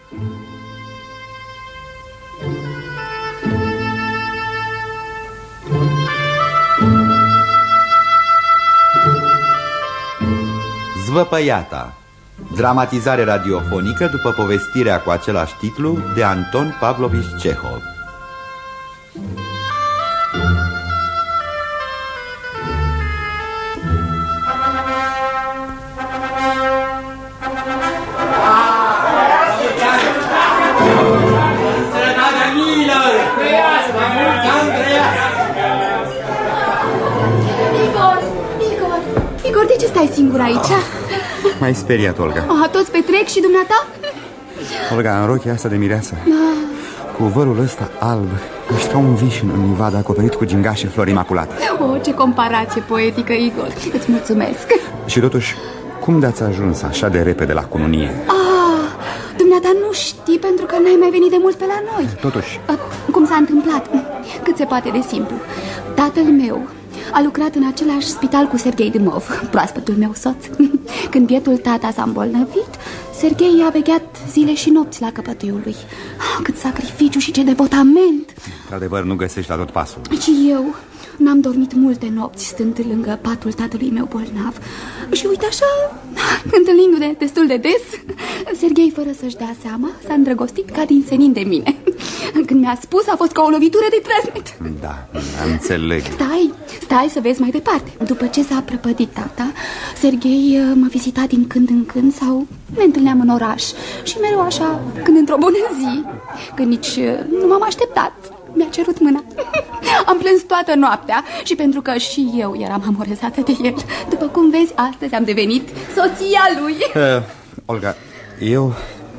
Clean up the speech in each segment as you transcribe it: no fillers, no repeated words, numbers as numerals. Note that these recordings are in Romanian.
Zvăpăiata, dramatizare radiofonică după povestirea cu același titlu de Anton Pavlovici Cehov. Igor, de ce stai singur aici? M-ai speriat, Olga. Toți petrec și dumneata? Olga, în rochia asta de mireasă, cu vărul ăsta alb, ești ca un vișin în livadă acoperit cu gingașe flori imaculate. Ce comparație poetică, Igor. Îți mulțumesc. Și totuși, cum de-ați ajuns așa de repede la cununie? Dumneata nu știi pentru că n-ai mai venit de mult pe la noi. Totuși, cum s-a întâmplat? Cât se poate de simplu. Tatăl meu a lucrat în același spital cu Serghei Dâmov, proaspătul meu soț. Când bietul tata s-a îmbolnăvit, Serghei a vegheat zile și nopți la căpătâiul lui. Cât sacrificiu și ce devotament! Într-adevăr, nu găsești la tot pasul. Și eu n-am dormit multe nopți stând lângă patul tatălui meu bolnav. Și uite așa, întâlnindu-ne destul de des, Serghei, fără să-și dea seama, s-a îndrăgostit ca din senin de mine. Când mi-a spus, a fost ca o lovitură de trăsnet. Da, înțeleg. Stai să vezi mai departe. După ce s-a prăpădit tata, Serghei mă vizita din când în când sau ne întâlneam în oraș. Și mereu așa, când într-o bună zi, când nici nu m-am așteptat, mi-a cerut mâna. Am plâns toată noaptea și pentru că și eu eram amorezată de el. După cum vezi, astăzi am devenit soția lui. Olga, eu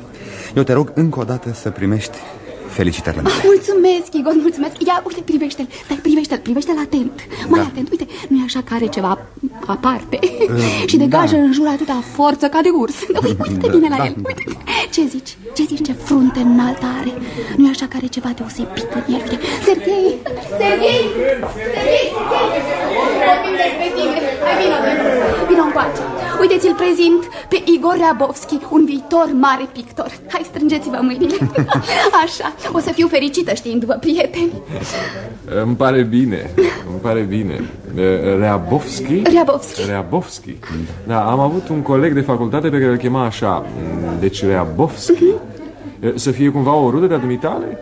te rog încă o dată să primești felicitările mele. Mulțumesc, Igor, mulțumesc. Ia, uite, privește-l. Stai, privește-l atent. Mai atent, uite, nu e așa că are ceva aparte și degajă în jur atâta forță ca de urs. Uite bine la el, uite. Ce zici? Ce frunte înaltă are? Nu e așa că are ceva deosebit în el? Serghei! Vorbim despre tine. Hai, vino încoace. Uite, ți-l prezint pe Igor Ryabovski, un viitor mare pictor. Hai, strângeți-vă mâinile. Așa, o să fiu fericită știindu-vă prieteni. Îmi pare bine. Ryabovski? Ryabovski. Da, am avut un coleg de facultate pe care îl chema așa. Deci Ryabovski. Să fie cumva o rudă de-a dumitale?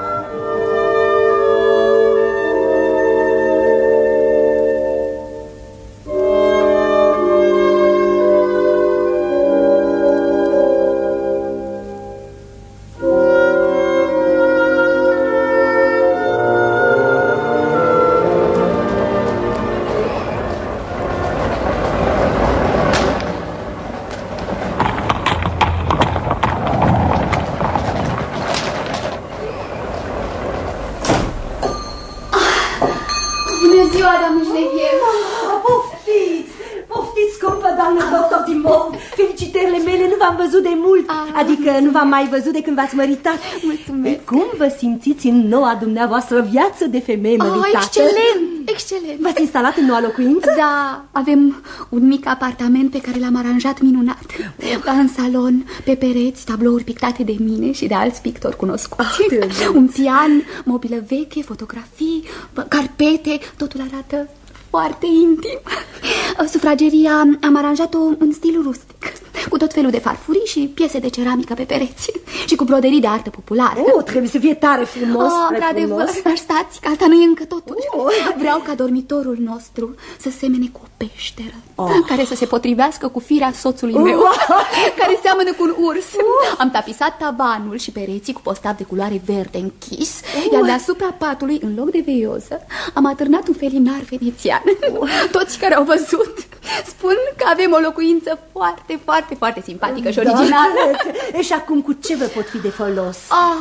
Adică nu v-am mai văzut de când v-ați măritat. Mulțumesc. Cum vă simțiți în noua dumneavoastră viață de femeie măritată? Excelent. V-ați instalat în noua locuință? Da, avem un mic apartament pe care l-am aranjat minunat. În salon, pe pereți, tablouri pictate de mine și de alți pictori cunoscuți. Un pian, mobilă veche, fotografii, carpete, totul arată foarte intim. Sufrageria am aranjat-o în stil rustic, cu tot felul de farfurii și piese de ceramică pe pereți și cu broderii de artă populară. Trebuie să fie tare frumos. Într-adevăr, dar stați, că asta nu e încă totul. Vreau ca dormitorul nostru să semene cu o peșteră care să se potrivească cu firea soțului meu, care seamănă cu un urs. Am tapisat tavanul și pereții cu postav de culoare verde închis, iar deasupra patului, în loc de veioză, am atârnat un felinar venețian. Toți care au văzut spun că avem o locuință foarte, foarte, foarte simpatică și originală. Și acum cu ce vă pot fi de folos?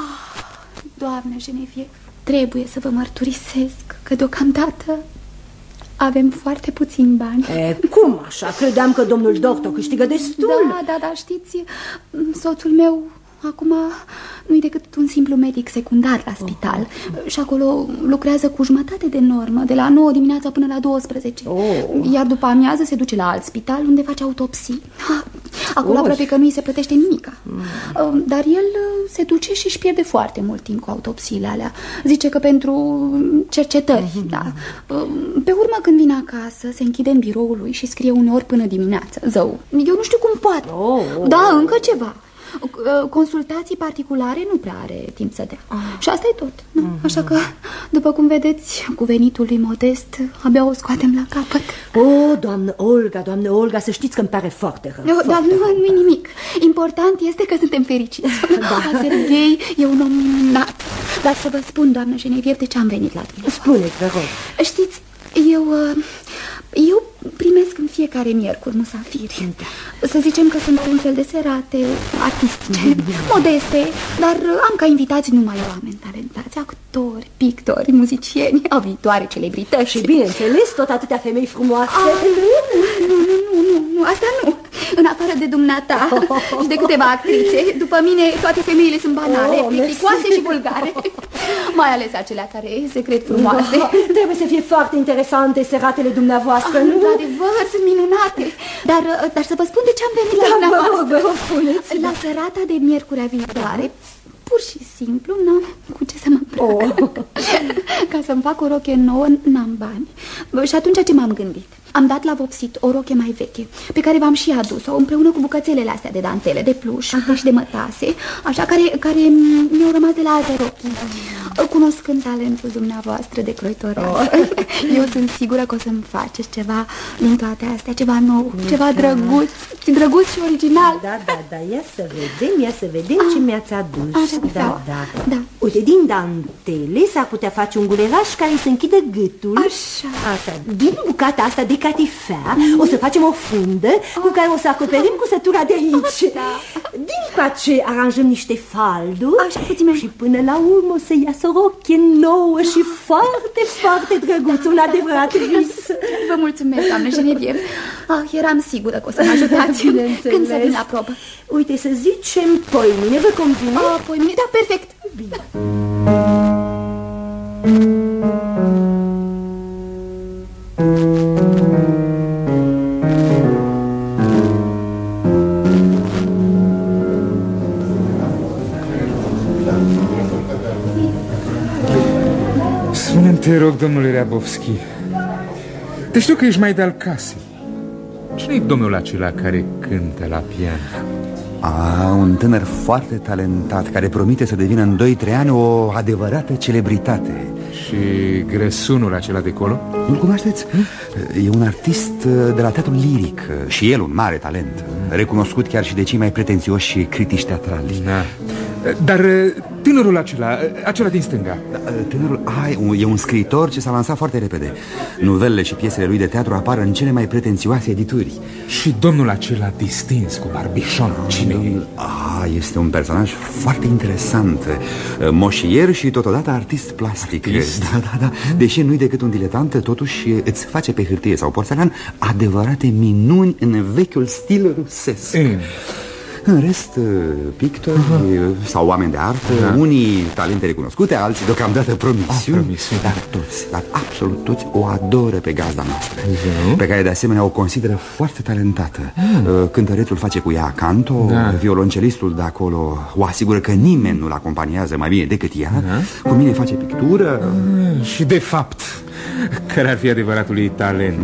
Doamnă Genevieve, trebuie să vă mărturisesc că deocamdată avem foarte puțini bani. Cum așa? Credeam că domnul doctor câștigă destul. Da, știți, soțul meu acum nu-i decât un simplu medic secundar la spital. Și acolo lucrează cu jumătate de normă, de la 9 dimineața până la 12. Iar după amiază se duce la alt spital unde face autopsii. Acolo aproape că nu îi se plătește nimica. Dar el se duce și își pierde foarte mult timp cu autopsiile alea. Zice că pentru cercetări, da. Pe urmă, când vine acasă, se închide în biroul lui și scrie uneori până dimineață. Zău, eu nu știu cum poate. Da, încă ceva. Consultații particulare nu prea are timp să dea. Și asta e tot. Așa că, după cum vedeți, cu venitul lui modest, abia o scoatem la capăt. Doamnă Olga, să știți că îmi pare foarte rău. Dar nu-i nimic. Important este că suntem fericiți. Serghei e un om minunat. Dar să vă spun, doamnă Genevieve, de ce am venit la tine. Spuneți, vă rog. Știți, eu primesc în fiecare miercuri musafiri. Să zicem că sunt un fel de serate artistice, modeste, dar am ca invitați numai oameni talentați, actori, pictori, muzicieni, au viitoare celebrități. Și bineînțeles, tot atâtea femei frumoase. Nu, asta nu. În afară de dumneata și de câteva actrițe, după mine toate femeile sunt banale, plicticoase și vulgare. Mai ales acelea care se cred frumoase. Trebuie să fie foarte interesante seratele dumneavoastră, nu? Într-adevăr, sunt minunate. Dar să vă spun de ce am venit la dumneavoastră. La serata de miercurea viitoare, pur și simplu n-am cu ce să mă îmbrac. Ca să-mi fac o roche nouă, n-am bani. Și atunci ce m-am gândit? Am dat la vopsit o roche mai veche, pe care v-am și adus-o, împreună cu bucățelele astea de dantele, de pluș și de mătase, așa, care mi-au rămas de la alte rochi. Cunoscând talentul dumneavoastră de croitoreasă, eu sunt sigură că o să-mi faceți ceva din toate astea, ceva nou, ceva drăguț și original. Da, ia să vedem ce mi-ați adus. Da. Uite, din dantele s-ar putea face un guleraș care se închide gâtul. Așa. Din bucata asta de catifea o să facem o fundă cu care o să acoperim cusătura de aici. Din coace aranjăm niște falduri și până la urmă o să iasă o roche nouă și foarte, foarte drăguț, un adevărat vis. Vă mulțumesc, doamnă Genevieve. Eram sigură că o să mă ajutați. Când să vin la probă? Uite, să zicem poimâine, vă convine? Poimâine, da, perfect. Bine. Spune-mi, te rog, domnule Ryabovski, te știu că ești mai de-al casei. Cine-i domnul acela care cântă la pian? Un tânăr foarte talentat, care promite să devină în 2-3 ani o adevărată celebritate. Și grăsunul acela de acolo? Nu-l cunoașteți? E un artist de la teatrul liric și el un mare talent, recunoscut chiar și de cei mai pretențioși critici teatrali. Dar tânărul acela din stânga? Tânărul e un scriitor ce s-a lansat foarte repede. Novelele și piesele lui de teatru apar în cele mai pretențioase edituri. Și domnul acela distins cu barbișon, cine e? Este un personaj foarte interesant, moșier și totodată artist plastic. Da. Deși nu-i decât un diletant, totuși îți face pe hârtie sau porțelan adevărate minuni în vechiul stil rusesc. În rest, pictori sau oameni de artă, unii talente recunoscute, alții deocamdată promisiuni. Dar absolut toți o adoră pe gazda noastră, pe care de asemenea o consideră foarte talentată. Cântărețul face cu ea canto, violoncelistul de acolo o asigură că nimeni nu-l acompaniază mai bine decât ea. Cu mine face pictură. Și de fapt, care ar fi adevăratul ei talent?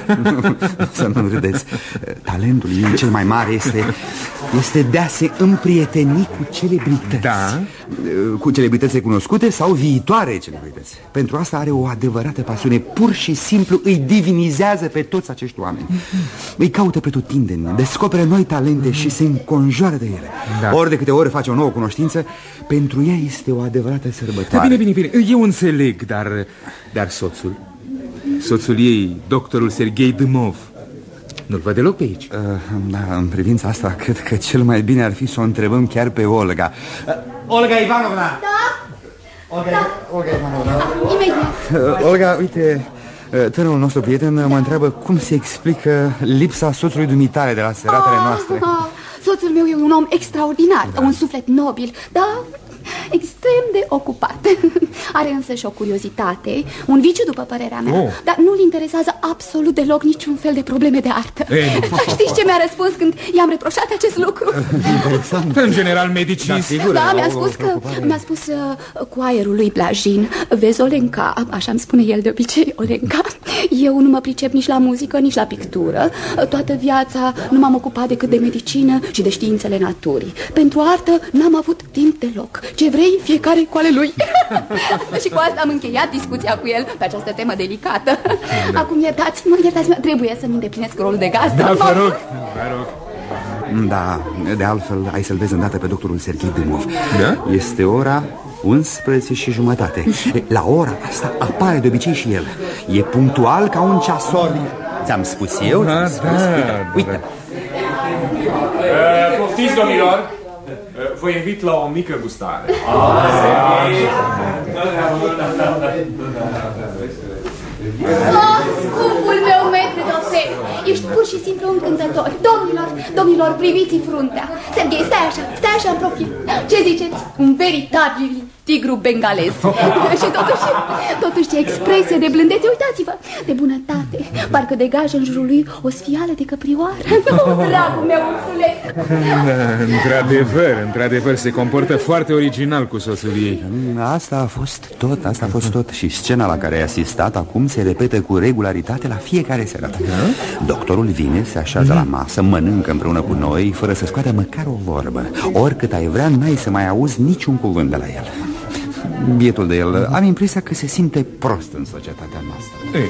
Să nu râdeți. Talentul ei cel mai mare este de a se împrieteni cu celebrități. Da. Cu celebrități recunoscute sau viitoare celebrități. Pentru asta are o adevărată pasiune. Pur și simplu îi divinizează pe toți acești oameni. Îi caută pretutindeni, descoperă noi talente și se înconjoară de ele. Ori de câte ori face o nouă cunoștință, pentru ea este o adevărată sărbătoare. Bine, eu înțeleg, dar soțul ei, doctorul Serghei Dâmov, nu-l văd deloc pe aici. În privința asta, cred că cel mai bine ar fi să o întrebăm chiar pe Olga. Olga Ivanovna! Olga Ivanovna. Imediat. Olga, uite, tânărul nostru prieten mă întreabă cum se explică lipsa soțului dumitare de la seratele noastre. Soțul meu e un om extraordinar, un suflet nobil, dar extrem de ocupat. Are însă și o curiozitate, un viciu după părerea mea, dar nu-l interesează absolut deloc niciun fel de probleme de artă. Știți ce mi-a răspuns când i-am reproșat acest lucru? Interesant. În general, medicii... Da, mi-a spus cu aerul lui blajin: vezi, Olenca, așa îmi spune el de obicei, Olenca, eu nu mă pricep nici la muzică, nici la pictură. Toată viața nu m-am ocupat decât de medicină și de științele naturii. Pentru artă n-am avut timp deloc. Ce vrei, fiecare cu ale lui. Și cu asta am încheiat discuția cu el pe această temă delicată. Acum iertați-mă, trebuie să-mi îndeplinesc rolul de gazdă. Da, vă rog. Da, de altfel ai să-l vezi îndată pe doctorul Serghei Dâmov. Da? Este ora 11:30. La ora asta apare de obicei și el. E punctual ca un ceasor. Ți-am spus eu? Uite. Poftiți, domnilor! Vă invit la o mică gustare. Scumpul meu metru Dosei, ești pur și simplu încântător. Domnilor, priviți-i fruntea. Serghei, stai așa în profil. Ce ziceți? Un veritabil tigru bengalez. Și totuși ce expresie de blândețe, uitați-vă, de bunătate. Parcă degajă în jurul lui o sfială de căprioară. Dragul meu, ursuleț. Într-adevăr, se comportă foarte original cu soțul ei. Asta a fost tot. Și scena la care ai asistat acum se repetă cu regularitate la fiecare seară. Doctorul vine, se așează la masă, mănâncă împreună cu noi, fără să scoată măcar o vorbă. Oricât ai vrea, n-ai să mai auzi niciun cuvânt de la el. Bietul de el, am impresia că se simte prost în societatea noastră.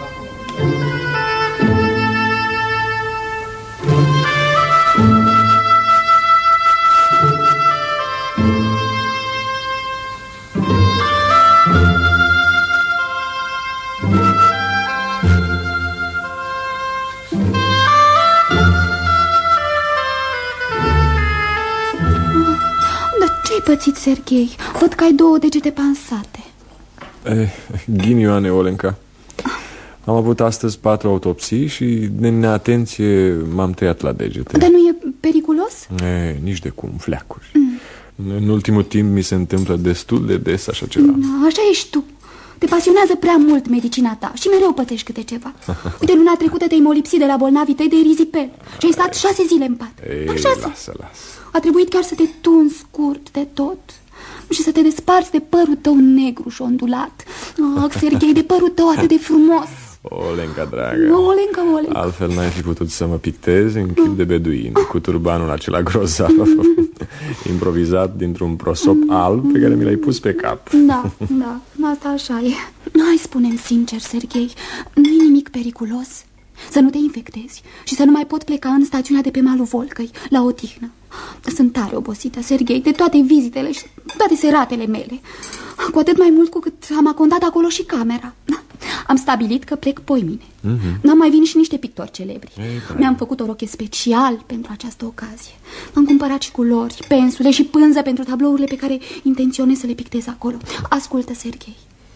Ce-ai pățit, Serghei? Văd că ai 2 degete pansate. Ghinioane, Olenca. Am avut astăzi 4 autopsii și de neatenție m-am tăiat la degete. Dar nu e periculos? Nici de cum, fleacuri. În ultimul timp mi se întâmplă destul de des așa ceva. Așa ești tu. Te pasionează prea mult medicina ta și mereu pățești câte ceva. Uite, luna trecută te-ai molipsit de la bolnavii tăi de erizipel și ai stat 6 zile în pat. Lasă. A trebuit chiar să te tunzi scurt de tot și să te desparți de părul tău negru și ondulat. Serghei, de părul tău atât de frumos. Olenca, dragă, Olenca. Altfel n-ai fi putut să mă pictezi în chip de beduin, cu turbanul acela grozav, improvizat dintr-un prosop alb pe care mi l-ai pus pe cap. Da, asta așa e. Hai, spune-mi sincer, Serghei, nu-i nimic periculos? Să nu te infectezi și să nu mai pot pleca în stațiunea de pe malul Volcăi, la odihnă. Sunt tare obosită, Serghei, de toate vizitele și toate seratele mele. Cu atât mai mult cu cât am acontat acolo și camera. Am stabilit că plec poimine. N-am mai venit și niște pictori celebri. Mi-am făcut o roche special pentru această ocazie. Am cumpărat și culori, pensule și pânză pentru tablourile pe care intenționez să le pictez acolo. Ascultă, Serghei,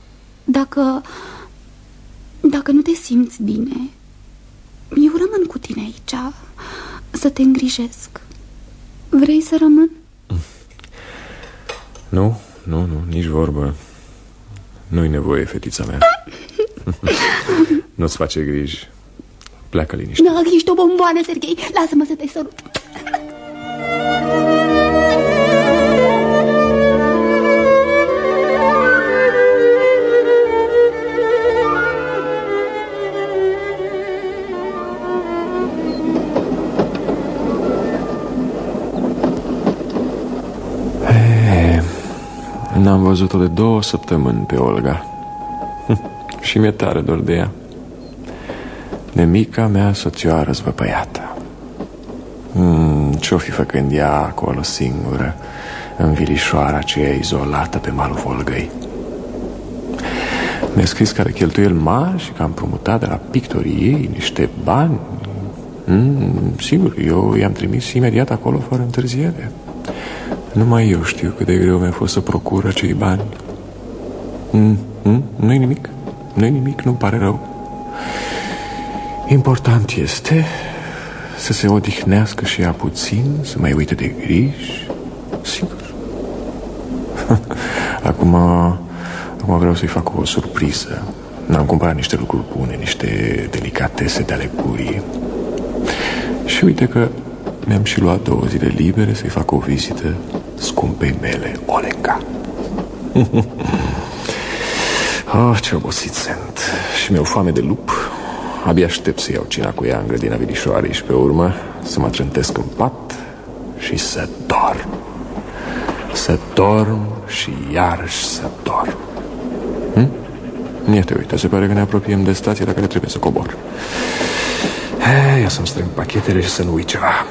dacă nu te simți bine, eu rămân cu tine aici să te îngrijesc. Vrei să rămân? Nu, nici vorbă. Nu-i nevoie, fetița mea. Nu-ți face griji. Pleacă liniște. Ești o bomboană, Serghei. Lasă-mă să te sărut. N-am văzut-o de 2 săptămâni pe Olga. Și mi-e tare dor de ea. De mica mea soțioară zvăpăiată. Ce-o fi făcând ea acolo singură, în vilișoara aceea izolată pe malul Volgăi? Mi-a scris că are cheltuieli mari și că am împrumutat de la pictorii ei niște bani. Sigur, eu i-am trimis imediat acolo fără întârziere. Numai eu știu cât de greu mi-a fost să procur acei bani. Nu-i nimic, nu-mi pare rău. Important este să se odihnească și ea puțin, să mai uite de griji. Sigur. Acum vreau să-i fac o surpriză. Am cumpărat niște lucruri bune, niște delicatese de ale gurii. Și uite că mi-am și luat 2 zile libere să-i fac o vizită scumpei mele, Olenka. Ce obosit sunt. Și mi-au foame de lup. Abia aștept să iau cina cu ea în grădina Vilișoarei și pe urmă să mă trântesc în pat și să dorm. Să dorm și iarăși să dorm. Iată, uite, se pare că ne apropiem de stația la care trebuie să cobor. Ia să-mi strâng pachetele și să nu uit ceva.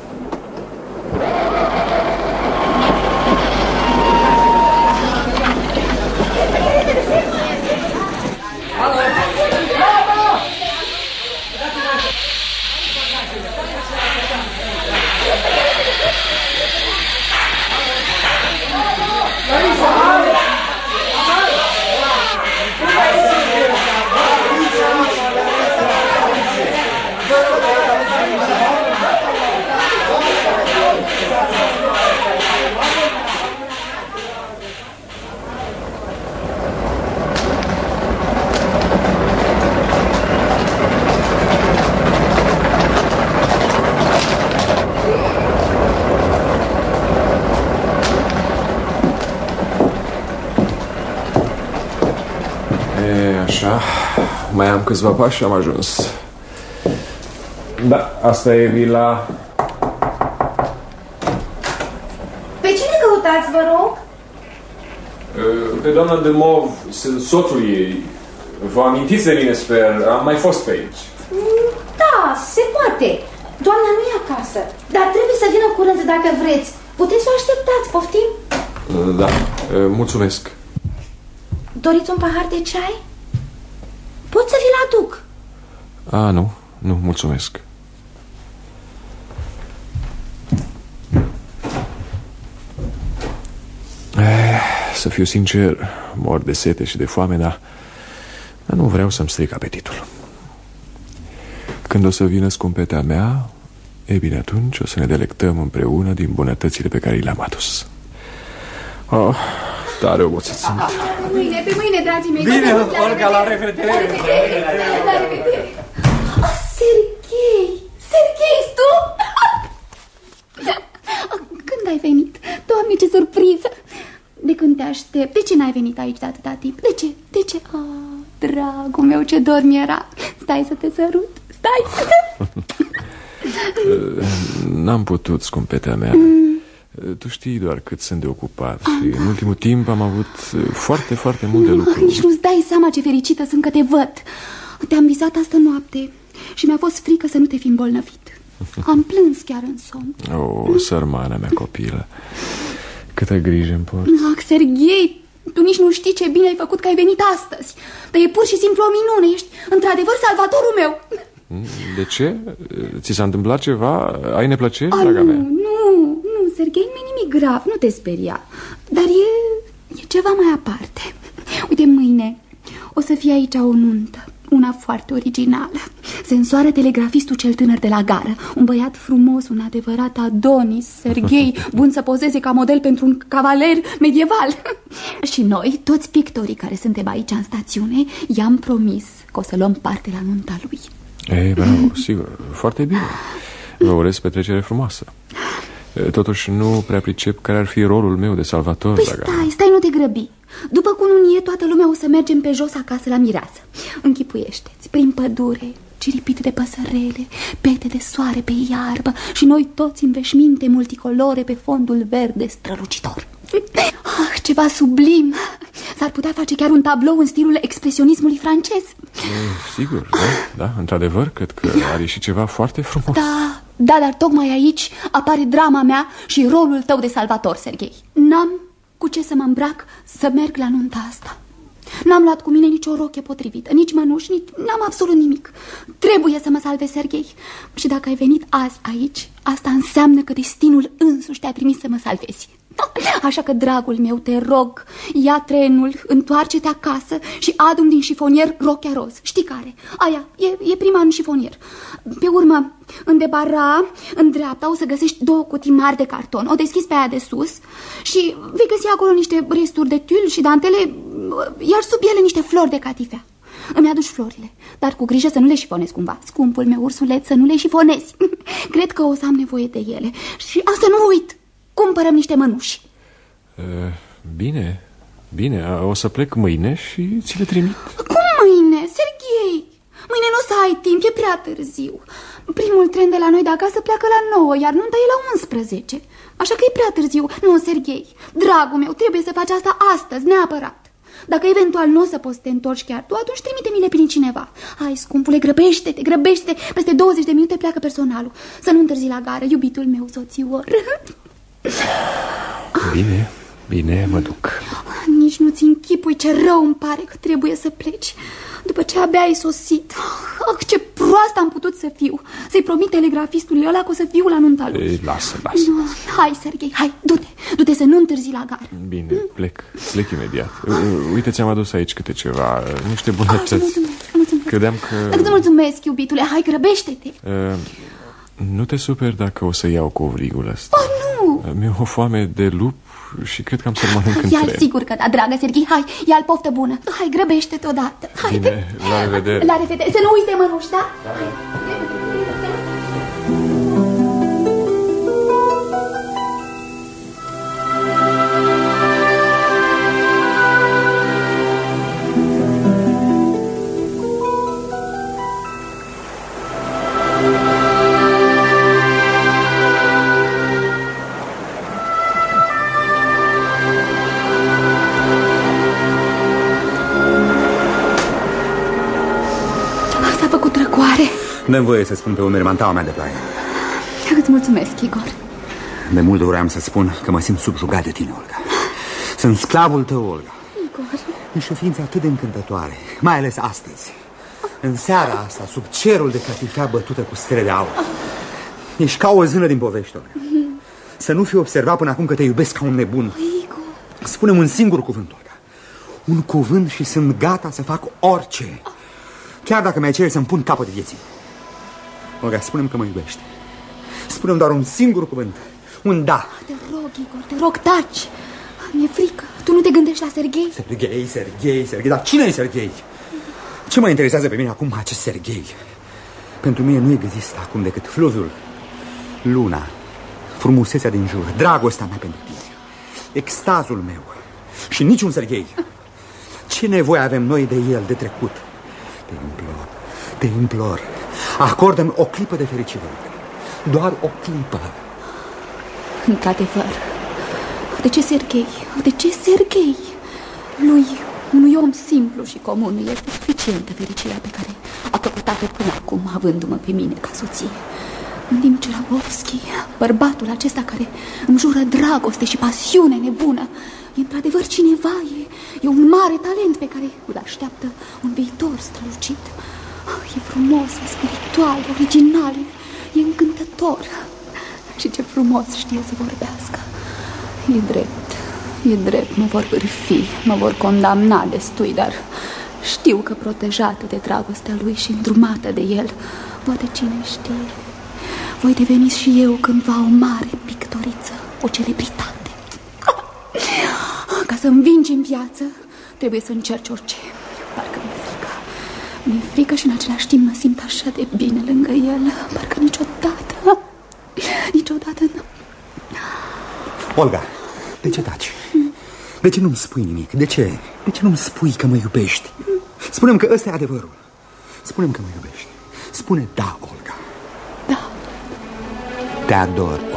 Așa, mai am câțiva pași și am ajuns. Da, asta e vila. Pe cine căutați, vă rog? Pe doamna de Mov, soțul ei. Vă amintiți de mine, sper? Am mai fost pe aici. Da, se poate. Doamna nu e acasă, dar trebuie să vină curând dacă vreți. Puteți să o așteptați, poftim? Da, mulțumesc. Doriți un pahar de ceai? Pot să vi-l aduc. Nu, mulțumesc. Să fiu sincer, mor de sete și de foame, dar nu vreau să-mi stric apetitul. Când o să vină scumpetea mea, e bine, atunci o să ne delectăm împreună din bunătățile pe care le-am adus. Tare obosit sunt. Pe mâine, dragii mei. Bine, Olga, la revedere. La revedere. Serghei, tu? Când ai venit? Doamne, ce surpriză! De când te aștept? De ce n-ai venit aici de atâta timp? De ce? Dragul meu, ce dor mi-era. Stai să te sărut. Stai. N-am putut, scumpetea mea. Tu știi doar cât sunt de ocupat și în ultimul timp am avut foarte, foarte multe lucruri. Nici nu-ți dai seama ce fericită sunt că te văd. Te-am visat astă noapte și mi-a fost frică să nu te fi îmbolnăvit. Am plâns chiar în somn. Sărmana mea copilă, câtă grijă îmi porți. Serghei, tu nici nu știi ce bine ai făcut că ai venit astăzi. Dar e pur și simplu o minune. Ești într-adevăr salvatorul meu. De ce? Ți s-a întâmplat ceva? Ai neplăceri, draga mea? Nu, Serghei, nu e nimic grav, nu te speria. Dar e ceva mai aparte. Uite, mâine o să fie aici o nuntă, una foarte originală. Se însoară telegrafistul cel tânăr de la gară, un băiat frumos, un adevărat Adonis, Serghei, bun să pozeze ca model pentru un cavaler medieval. Și noi, toți pictorii care suntem aici în stațiune, i-am promis că o să luăm parte la nunta lui. Ei, bravo, sigur, foarte bine. Vă urez petrecere frumoasă. Totuși nu prea pricep care ar fi rolul meu de salvator. Păi stai, nu te grăbi. După cununie toată lumea o să mergem pe jos acasă la mireasă. Închipuiește-ți, prin pădure, ciripit de păsărele, pete de soare pe iarbă și noi toți în veșminte multicolore pe fondul verde strălucitor. Ceva sublim. S-ar putea face chiar un tablou în stilul expresionismului francez. Sigur, da, într-adevăr, cred că ar ieși ceva foarte frumos. Da, dar tocmai aici apare drama mea și rolul tău de salvator, Serghei. N-am cu ce să mă îmbrac să merg la nunta asta. N-am luat cu mine nicio roche potrivită, nici mănuși, n-am absolut nimic. Trebuie să mă salvezi, Serghei. Și dacă ai venit azi aici, asta înseamnă că destinul însuși te-a trimis să mă salvezi. Așa că, dragul meu, te rog, ia trenul, întoarce-te acasă și adu-mi din șifonier rochia roz. Știi care? Aia, e prima în șifonier. Pe urmă, în debara, în dreapta, o să găsești 2 cutii mari de carton. O deschizi pe aia de sus și vei găsi acolo niște resturi de tul și dantele, iar sub ele niște flori de catifea. Îmi aduci florile, dar cu grijă să nu le șifonezi cumva. Scumpul meu ursuleț, să nu le șifonezi. Cred că o să am nevoie de ele. Și asta nu uit, cumpărăm niște mănuși. Bine, o să plec mâine și ți le trimit. Cum mâine, Serghei? Mâine nu o să ai timp, e prea târziu. Primul tren de la noi de acasă pleacă la 9, iar nunta e la 11. Așa că e prea târziu. Nu, Serghei, dragul meu, trebuie să faci asta astăzi, neapărat. Dacă eventual nu o să poți să te întorci chiar tu, atunci trimite-mi-le prin cineva. Hai, scumpule, grăbește-te. Peste 20 de minute pleacă personalul. Să nu întârzi la gară, iubitul meu soțior. Bine, mă duc. Nici nu-ți închipui ce rău îmi pare că trebuie să pleci după ce abia ai sosit. Ce proastă am putut să fiu. Să-i promit telegrafistului ăla că o să fiu la nunta lui. Ei, lasă. Hai, Serghei, hai, du-te să nu întârzi la gară. Bine, plec imediat. Uite, ți-am adus aici câte ceva, niște bunătăți. Mulțumesc. Credeam că... Îți mulțumesc, iubitule, hai, grăbește-te. Nu te superi dacă o să iau covrigul ăsta. Nu! Mi-e o foame de lup și cred că am să-l mănânc în tren. Sigur că da, dragă Serghei, hai, ia-l poftă bună. Hai, grăbește-te odată. Bine, la revedere. La revedere, să nu uiți de mănuși, da? Dă-mi voie să spun pe umeri mantaua mea de ploaie. Îți mulțumesc, Igor. De mult doream să spun că mă simt subjugat de tine, Olga. Sunt sclavul tău, Olga. Igor. Ești o ființă atât de încântătoare, mai ales astăzi. În seara asta, sub cerul de catifea bătută cu stele de aur. Ești ca o zână din povești, Olga. Să nu fi observat până acum că te iubesc ca un nebun. Igor. Spune-mi un singur cuvânt, Olga. Un cuvânt și sunt gata să fac orice. Chiar dacă mi-ai cere să-mi pun capăt vieții. Olga, spune-mi că mă iubești. Spune-mi doar un singur cuvânt. Un da. Te rog, Igor, te rog, taci. Mi-e frică. Tu nu te gândești la Serghei? Serghei. Dar cine e Serghei? Ce mă interesează pe mine acum acest Serghei? Pentru mine nu există acum decât fluviul, luna, frumusețea din jur, dragostea mea pentru tine, extazul meu și niciun Serghei. Ce nevoie avem noi de el, de trecut? Te implor, acordă-mi o clipă de fericire. Doar o clipă. Într-adevăr. De ce Serghei? Lui, unui om simplu și comun, este suficientă fericirea pe care a căpătat-o până acum, avându-mă pe mine ca soție. În timp ce Rabovski, bărbatul acesta care îmi jură dragoste și pasiune nebună, e într-adevăr cineva, e un mare talent pe care îl așteaptă un viitor strălucit. E frumos, e spiritual, original, e încântător. Și ce frumos știe să vorbească. E drept, mă vor bârfi, mă vor condamna destui, dar știu că protejată de dragostea lui și îndrumată de el, poate cine știe, voi deveni și eu cândva o mare pictoriță, o celebritate. Ca să învingi în viață, trebuie să încerci orice. Parcă mi-e frică și în același timp mă simt așa de bine lângă el. Parcă niciodată nu. Olga, de ce taci? De ce nu-mi spui nimic? De ce nu-mi spui că mă iubești? Spune-mi că ăsta e adevărul. Spune-mi că mă iubești. Spune da, Olga. Da. Te ador, Olga.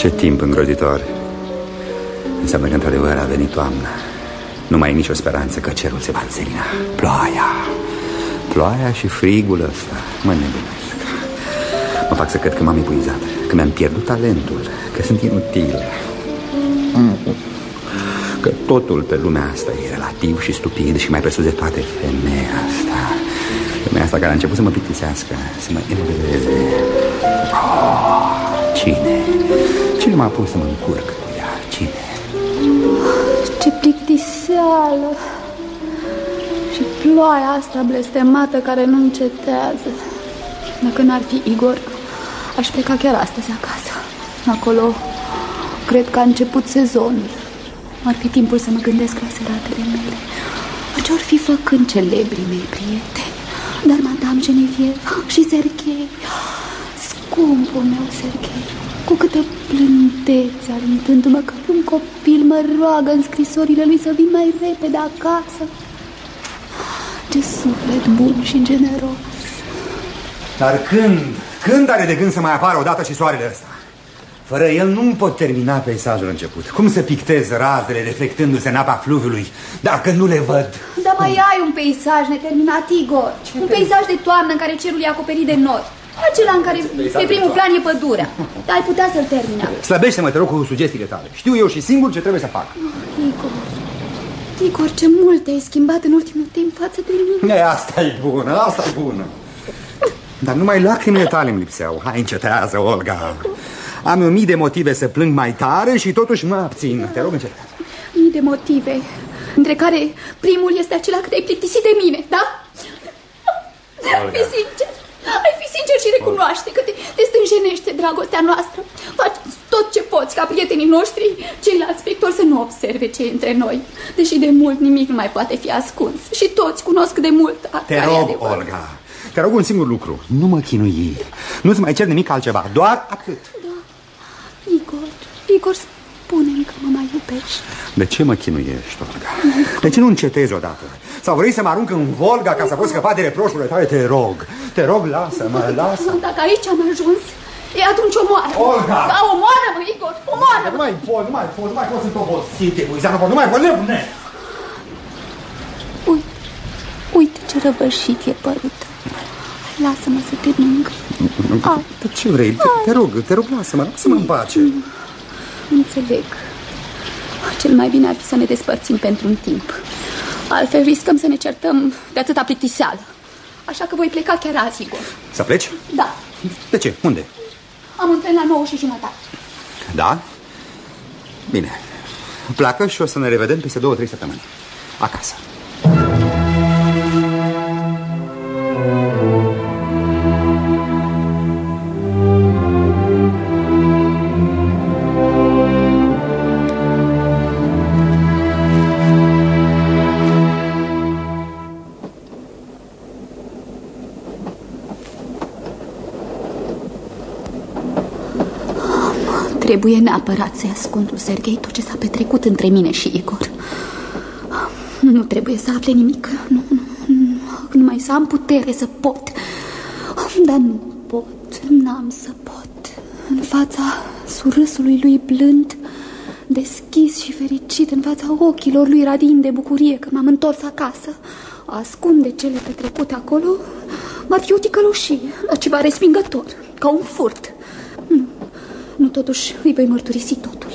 Ce timp îngrozitor. Înseamnă că într-adevăr a venit toamna. Nu mai e nicio speranță că cerul se va înserina. Ploaia și frigul ăsta mă nebunesc. Mă fac să cred că m-am epuizat, că mi-am pierdut talentul, că sunt inutil, că totul pe lumea asta e relativ și stupid. Și mai presus de toate, femeia asta care a început să mă plictisească, să mă enerveze. Cine m-a pus să mă încurc cu ea? Cine? Ce plictiseală. Și ploaia asta blestemată care nu încetează. Dacă n-ar fi Igor, aș pleca chiar astăzi acasă. Acolo cred că a început sezonul. Ar fi timpul să mă gândesc la seratele mele. Ce-or fi făcând celebrii mei prieteni, dar Madame Genevieve și Serghei. Scumpul meu Serghei, cu câtă plântețe, arătându-mă ca un copil, mă roagă în scrisorile lui să vin mai repede acasă. Ce suflet bun și generos. Dar când are de gând să mai apară odată și soarele ăsta? Fără el nu-mi pot termina peisajul început. Cum să pictez razele reflectându-se în apa fluviului dacă nu le văd? Dar mai ai un peisaj neterminat, Igor. Un peisaj de toamnă în care cerul e acoperit de nori. Acela în care pe primul plan e pădurea. Dar ai putea să-l termina. Slăbește-mă, te rog, cu sugestiile tale. Știu eu și singur ce trebuie să fac. Igor, ce mult te-ai schimbat în ultimul timp față de mine. Asta e bună. Dar numai lacrimile tale îmi lipseau. Hai, încetează, Olga. Am 1000 de motive să plâng mai tare și totuși mă abțin. Te rog, încetează. 1000 de motive, între care primul este acela că te-ai plictisit de mine, da? Ai fi sincer și recunoaște că te stânjenește dragostea noastră. Faci tot ce poți ca prietenii noștri, ceilalți pictori, să nu observe ce e între noi. Deși de mult nimic nu mai poate fi ascuns. Și toți cunosc de mult. Te rog, Olga, te rog un singur lucru. Nu mă chinui. Nu-ți mai cer nimic altceva, doar atât. Da, Igor, spune-mi că mă mai iubești. De ce mă chinuiești, Olga? De ce nu încetezi odată? Sau vrei să mă arunc în Volga ca să poți scăpa de reproșurile tale? Te rog, lasă-mă, lasă. Dacă aici am ajuns, atunci omoară. Olga! Da, omoară-mă, Igor, omoară-mă. Nu mai pot, sunt obosit, Epuizat, nu mai pot, nebune. Uite ce răvășit e părut. Lasă-mă să te nâng. Ce vrei? Te rog, lasă-mă în pace. Înțeleg. Cel mai bine ar fi să ne despărțim pentru un timp. Altfel riscăm să ne certăm de atâta plictiseală. Așa că voi pleca chiar azi, Igor. Să pleci? Da. De ce? Unde? Am un tren la 9:30. Da? Bine. Pleacă și o să ne revedem peste 2-3 săptămâni. Acasă. Trebuie neapărat să-i ascund lui Serghei tot ce s-a petrecut între mine și Igor. Nu trebuie să afle nimic. Numai să am putere să pot. Dar nu pot, n-am să pot. În fața surâsului lui blând, deschis și fericit, în fața ochilor lui radind de bucurie că m-am întors acasă, a ascunde cele petrecute acolo m-ar fi o ticăloșie, ceva respingător, ca un furt. Nu, totuși îi voi mărturisi totul.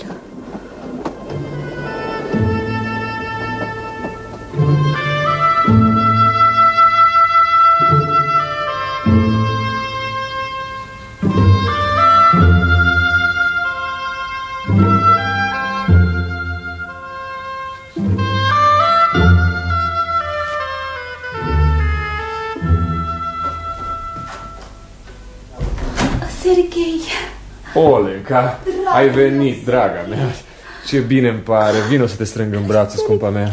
Serghei. Olenca, ai venit, draga mea. Ce bine îmi pare. Vino să te strâng în brațe, scumpa mea.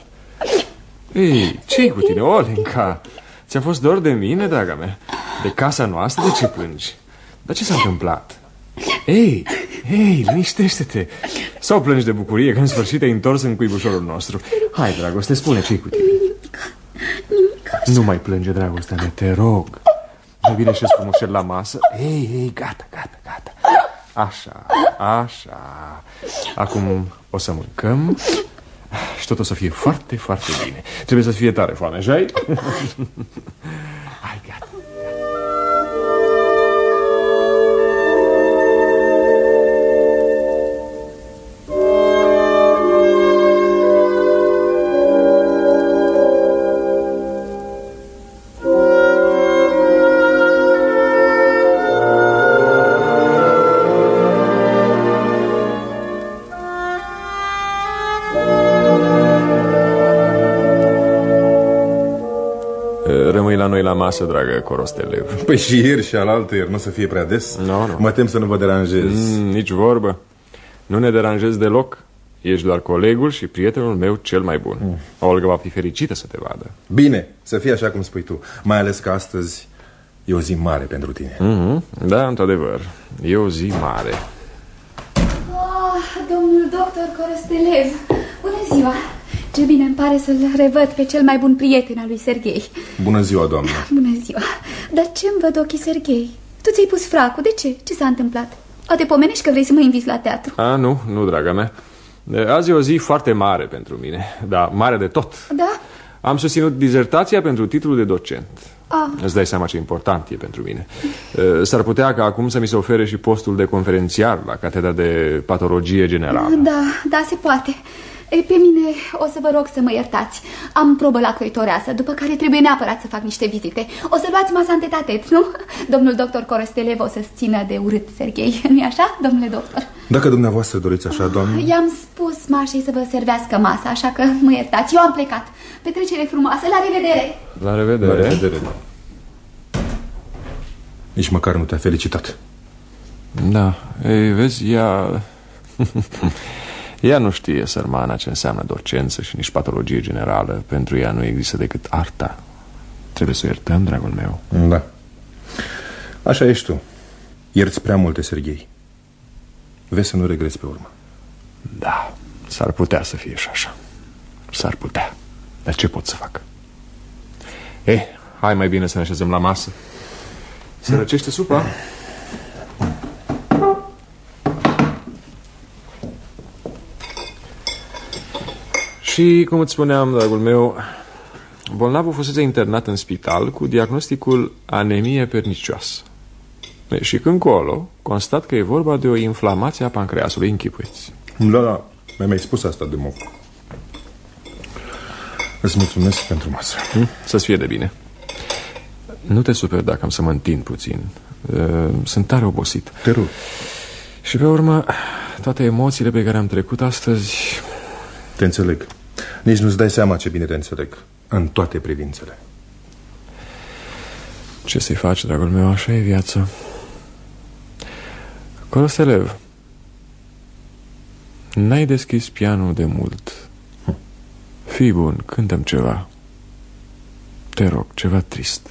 Ei, ce-i cu tine, Olenca? Ți-a fost dor de mine, draga mea? De casa noastră? De ce plângi? Dar ce s-a întâmplat? Ei, liniștește-te. Sau plângi de bucurie că în sfârșit te-ai întors în cuibușorul nostru? Hai, dragoste, spune ce-i cu tine. Nimic așa. Nu mai plânge, dragostea mea, te rog. Mai bine și-ți frumușel la masă. Ei, gata. Așa, așa. Acum o să mâncăm și tot o să fie foarte, foarte bine. Trebuie să fie tare foame, așa-i? Hai, gata. Noi la masă, dragă Corostelev. Păi și ieri și alaltă ieri, nu o să fie prea des? Nu. Mă tem să nu vă deranjez. Nici vorbă. Nu ne deranjez deloc. Ești doar colegul și prietenul meu cel mai bun. Olga va fi fericită să te vadă. Bine, să fie așa cum spui tu. Mai ales că astăzi e o zi mare pentru tine. Da, într-adevăr. E o zi mare. Domnul doctor Corostelev, bună ziua! Ce bine îmi pare să-l revăd pe cel mai bun prieten al lui Serghei. Bună ziua, doamnă. Bună ziua. Dar ce-mi văd ochii, Serghei? Tu ți-ai pus fracul, de ce? Ce s-a întâmplat? O te pomenești că vrei să mă inviți la teatru? Nu, draga mea. Azi e o zi foarte mare pentru mine. Da, mare de tot. Da? Am susținut dizertația pentru titlul de docent. Îți dai seama ce important e pentru mine. S-ar putea ca acum să mi se ofere și postul de conferențiar la catedra de patologie generală. Da, se poate. Pe mine o să vă rog să mă iertați. Am probă la Croitoreasă, după care trebuie neapărat să fac niște vizite. O să luați masa în tet-a-tet, nu? Domnul doctor Corostelev o să-ți țină de urât, Serghei. Nu-i așa, domnule doctor? Dacă dumneavoastră doriți așa, doamnă. I-am spus Mașei să vă servească masa, așa că mă iertați. Eu am plecat. Petrecere frumoasă, la revedere. La revedere. La revedere. Nici măcar nu te-a felicitat. Da, ei, vezi, ea nu știe, sărmana, ce înseamnă docență și nici patologie generală. Pentru ea nu există decât arta. Trebuie să o iertăm, dragul meu. Da. Așa ești tu. Ierți prea multe, Serghei. Vezi să nu regreți pe urmă. Da, s-ar putea să fie și așa. S-ar putea. Dar ce pot să fac? Hai mai bine să ne așezăm la masă. Se răcește supa? Și, cum îți spuneam, dragul meu, bolnavul fusese internat în spital cu diagnosticul anemie pernicioasă. Și când colo, constat că e vorba de o inflamație a pancreasului, închipuiți. Da, mi-ai spus asta de mult. Îți mulțumesc pentru masă. Să-ți fie de bine. Nu te superi dacă am să mă întind puțin. Sunt tare obosit. Te rog. Și pe urmă, toate emoțiile pe care am trecut astăzi... Te înțeleg. Nici nu-ți dai seama ce bine te înțeleg. În toate privințele. Ce să-i faci, dragul meu, așa e viața. Corostelev, n-ai deschis pianul de mult. Fii bun, cântă-mi ceva. Te rog, ceva trist.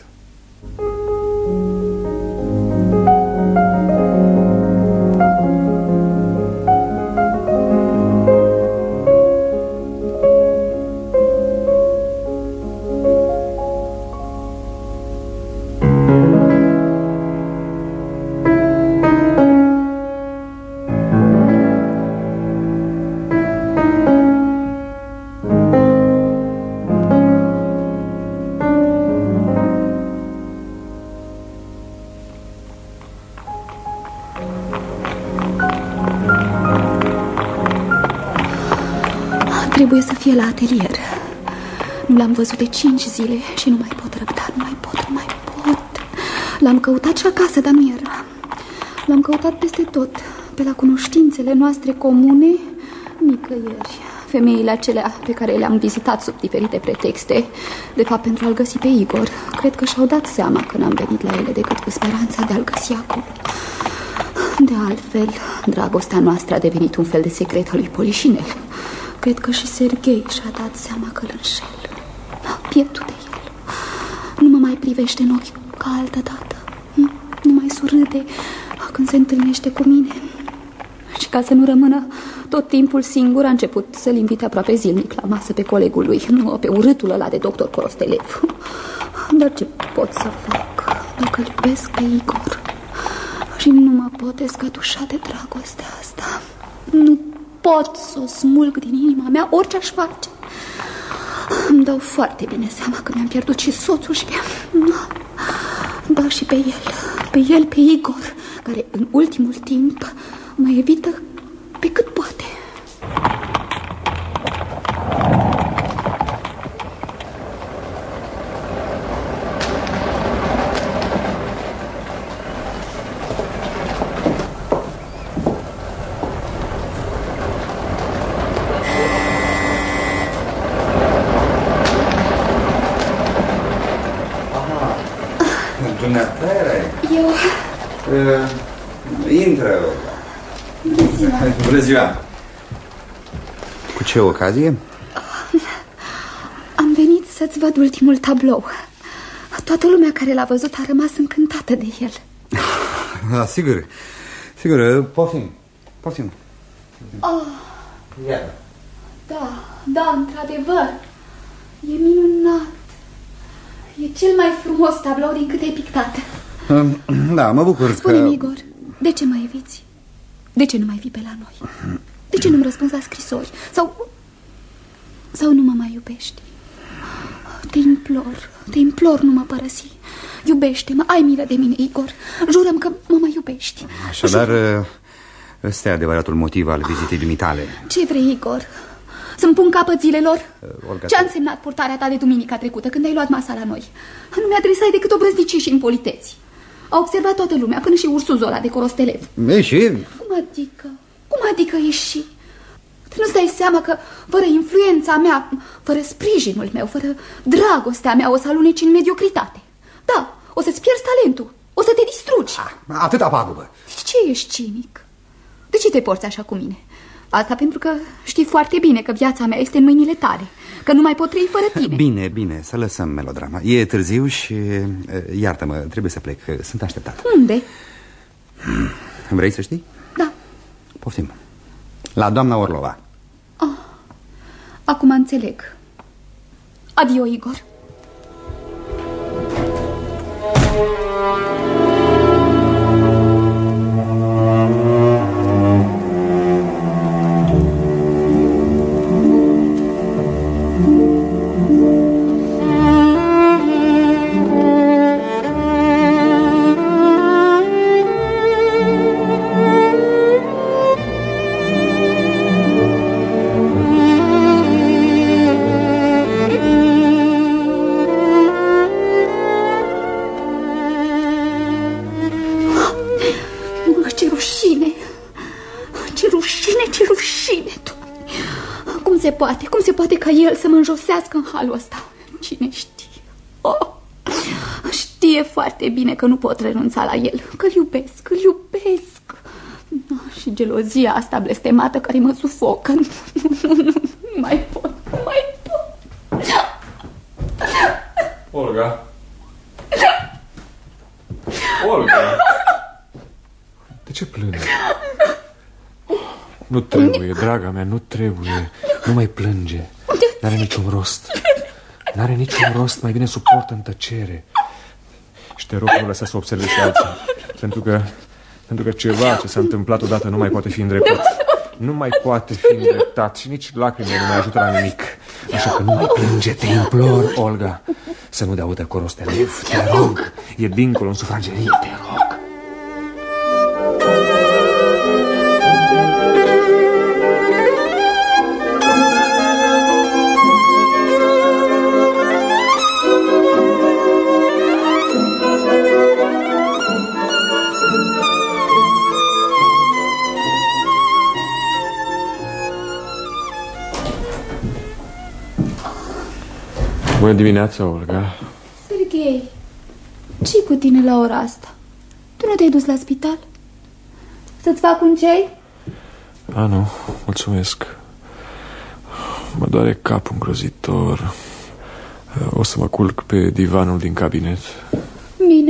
Trebuie să fie la atelier. Nu l-am văzut de 5 zile și nu mai pot răbda, nu mai pot. L-am căutat și acasă, dar nu era. L-am căutat peste tot, pe la cunoștințele noastre comune, nicăieri. Femeile acelea pe care le-am vizitat sub diferite pretexte, de fapt pentru a-l găsi pe Igor, cred că și-au dat seama că n-am venit la ele decât cu speranța de a-l găsi acolo. De altfel, dragostea noastră a devenit un fel de secret al lui Polișinel. Cred că și Serghei și-a dat seama că îl înșel. Pietul de el. Nu mă mai privește în ochi ca altă dată. Nu mai surâde când se întâlnește cu mine. Și ca să nu rămână tot timpul singur, a început să-l invite aproape zilnic la masă pe colegul lui, nu pe urâtul ăla de doctor Corostelev. Dar ce pot să fac dacă îl iubesc pe Igor? Și Și nu mă pot descătușa de dragostea asta. Nu pot să o smulg din inima mea, orice aș face. Îmi dau foarte bine seama că mi-am pierdut și soțul și și pe el, pe Igor, care în ultimul timp mă evită pe cât poate. Intră. Bună ziua. Cu ce ocazie? Am venit să-ți văd ultimul tablou. Toată lumea care l-a văzut a rămas încântată de el. Da, sigur. Sigur, poftim. Iată. Da, într-adevăr. E minunat. E cel mai frumos tablou din câte ai pictat. Da, mă bucur. Spune-mi, Igor, de ce mă eviți? De ce nu mai vii pe la noi? De ce nu-mi răspunzi la scrisori? Sau nu mă mai iubești? Te implor, nu mă părăsi. Iubește-mă, ai milă de mine, Igor. Jurăm că mă mai iubești. Așadar, ăsta e adevăratul motiv al vizitei dumitale. Ce vrei, Igor? Să-mi pun capăt zilelor? Olga, ce-a însemnat purtarea ta de duminica trecută, când ai luat masa la noi? Nu mi-adresai decât obrăznicii și impoliteți. A observat toată lumea, până și ursuzul ăla de Corostelev. Ieși? Cum adică ieși? Nu-ți dai seama că fără influența mea, fără sprijinul meu, fără dragostea mea, o să aluneci în mediocritate? Da, o să-ți pierzi talentul, o să te distrugi. Atâta pagubă. De ce ești cinic? De ce te porți așa cu mine? Asta pentru că știi foarte bine că viața mea este în mâinile tale, că nu mai pot trăi fără tine. Bine, să lăsăm melodrama. E târziu și, iartă-mă, trebuie să plec. Sunt așteptat. Unde? Vrei să știi? Da. Poftim. La doamna Orlova. Acum înțeleg. Adio, Igor. Cum se poate ca el să mă înjosească în halul ăsta? Cine știe? Știe foarte bine că nu pot renunța la el, că-l iubesc. Și gelozia asta blestemată care mă sufocă. Nu mai pot. Olga, de ce plângi? Nu trebuie, draga mea, nu trebuie. Nu mai plânge. N-are niciun rost. Mai bine suportă în tăcere. Și te rog, nu lăsa să observe și alții. Pentru că ceva ce s-a întâmplat odată nu mai poate fi îndreptat. Nu mai poate fi îndreptat. Și nici lacrimile nu mai ajută la nimic. Așa că nu mai plânge, te implor, Olga. Să nu te audă Corostelev, te rog. E dincolo în sufragerie, te rog. Bună dimineața, Olga. Serghei, ce-i cu tine la ora asta? Tu nu te-ai dus la spital? Să-ți fac un ceai? Nu, mulțumesc. Mă doare capul îngrozitor. O să mă culc pe divanul din cabinet. Bine.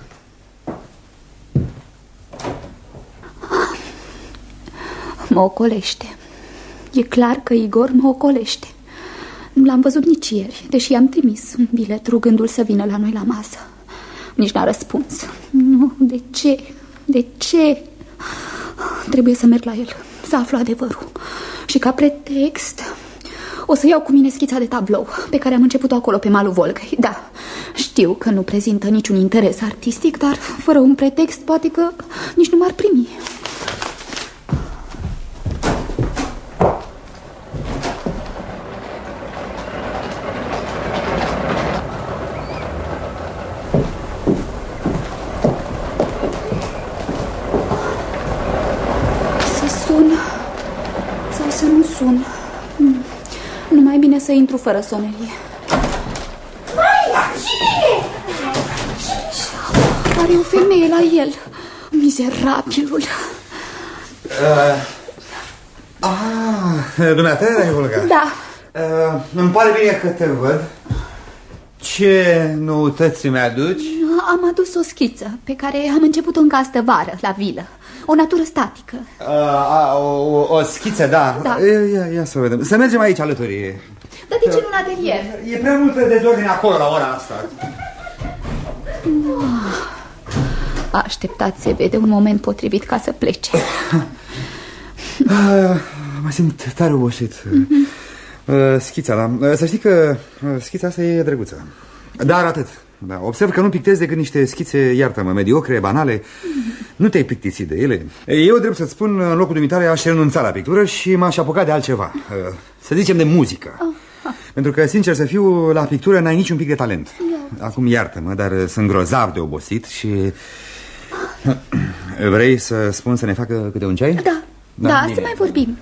Mă ocolește. E clar că Igor mă ocolește. Nu l-am văzut nici ieri, deși i-am trimis un bilet rugându-l să vină la noi la masă. Nici n-a răspuns. Nu, de ce? De ce? Trebuie să merg la el, să aflu adevărul. Și ca pretext o să iau cu mine schița de tablou pe care am început-o acolo pe malul Volgăi. Da, știu că nu prezintă niciun interes artistic, dar fără un pretext poate că nici nu m-ar primi. Nu mai bine să intru fără sonerie. Mai, cine? Are o femeie la el. Mizerabilul. Dumneata era Olga? Da. Îmi pare bine că te văd. Ce noutăți mi-aduci? Am adus o schiță pe care am început-o încă astă vară la vilă. O natură statică. O schiță, da. Ia să vedem. Să mergem aici alături. Dar de ce nu în atelier? E prea multă dezordine acolo la ora asta. Așteptați, se vede un moment potrivit ca să plece. Mă simt tare obosit. Schița, da. Să știi că schița asta e drăguță. Dar atât. Da, observ că nu pictezi decât niște schițe, iartă-mă, mediocre, banale. Nu te-ai plictisit de ele. Eu, drept să-ți spun, în locul dumitare aș renunța la pictură și m-aș apuca de altceva. Să zicem de muzică. Pentru că, sincer să fiu, la pictură n-ai niciun pic de talent. Acum iartă-mă, dar sunt grozav de obosit și... Vrei să spun să ne facă câte un ceai? Da, să mai vorbim.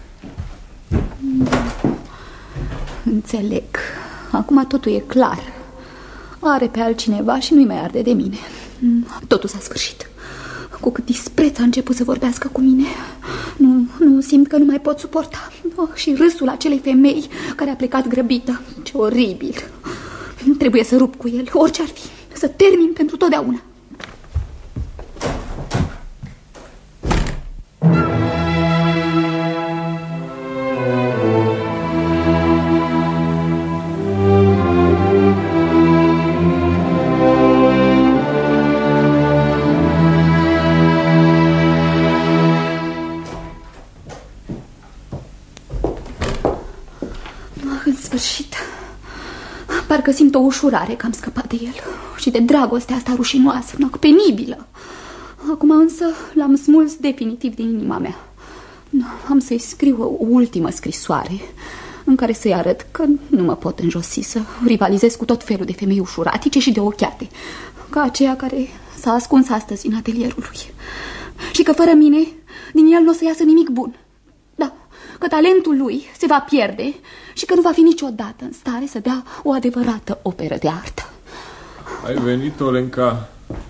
Înțeleg. Acum totul e clar. Are pe altcineva și nu-i mai arde de mine. Totul s-a sfârșit. Cu cât dispreț a început să vorbească cu mine. Nu simt că nu mai pot suporta. Și râsul acelei femei care a plecat grăbită. Ce oribil. Trebuie să rup cu el, orice ar fi. Să termin pentru totdeauna. Parcă simt o ușurare că am scăpat de el și de dragostea asta rușinoasă, penibilă. Acum însă l-am smuls definitiv din inima mea. Am să-i scriu o ultimă scrisoare în care să-i arăt că nu mă pot înjosi să rivalizez cu tot felul de femei ușuratice și de ochiate, ca aceea care s-a ascuns astăzi în atelierul lui. Și că fără mine, din el nu o să iasă nimic bun. Da, că talentul lui se va pierde și că nu va fi niciodată în stare să dea o adevărată operă de artă. Ai venit, Olenca?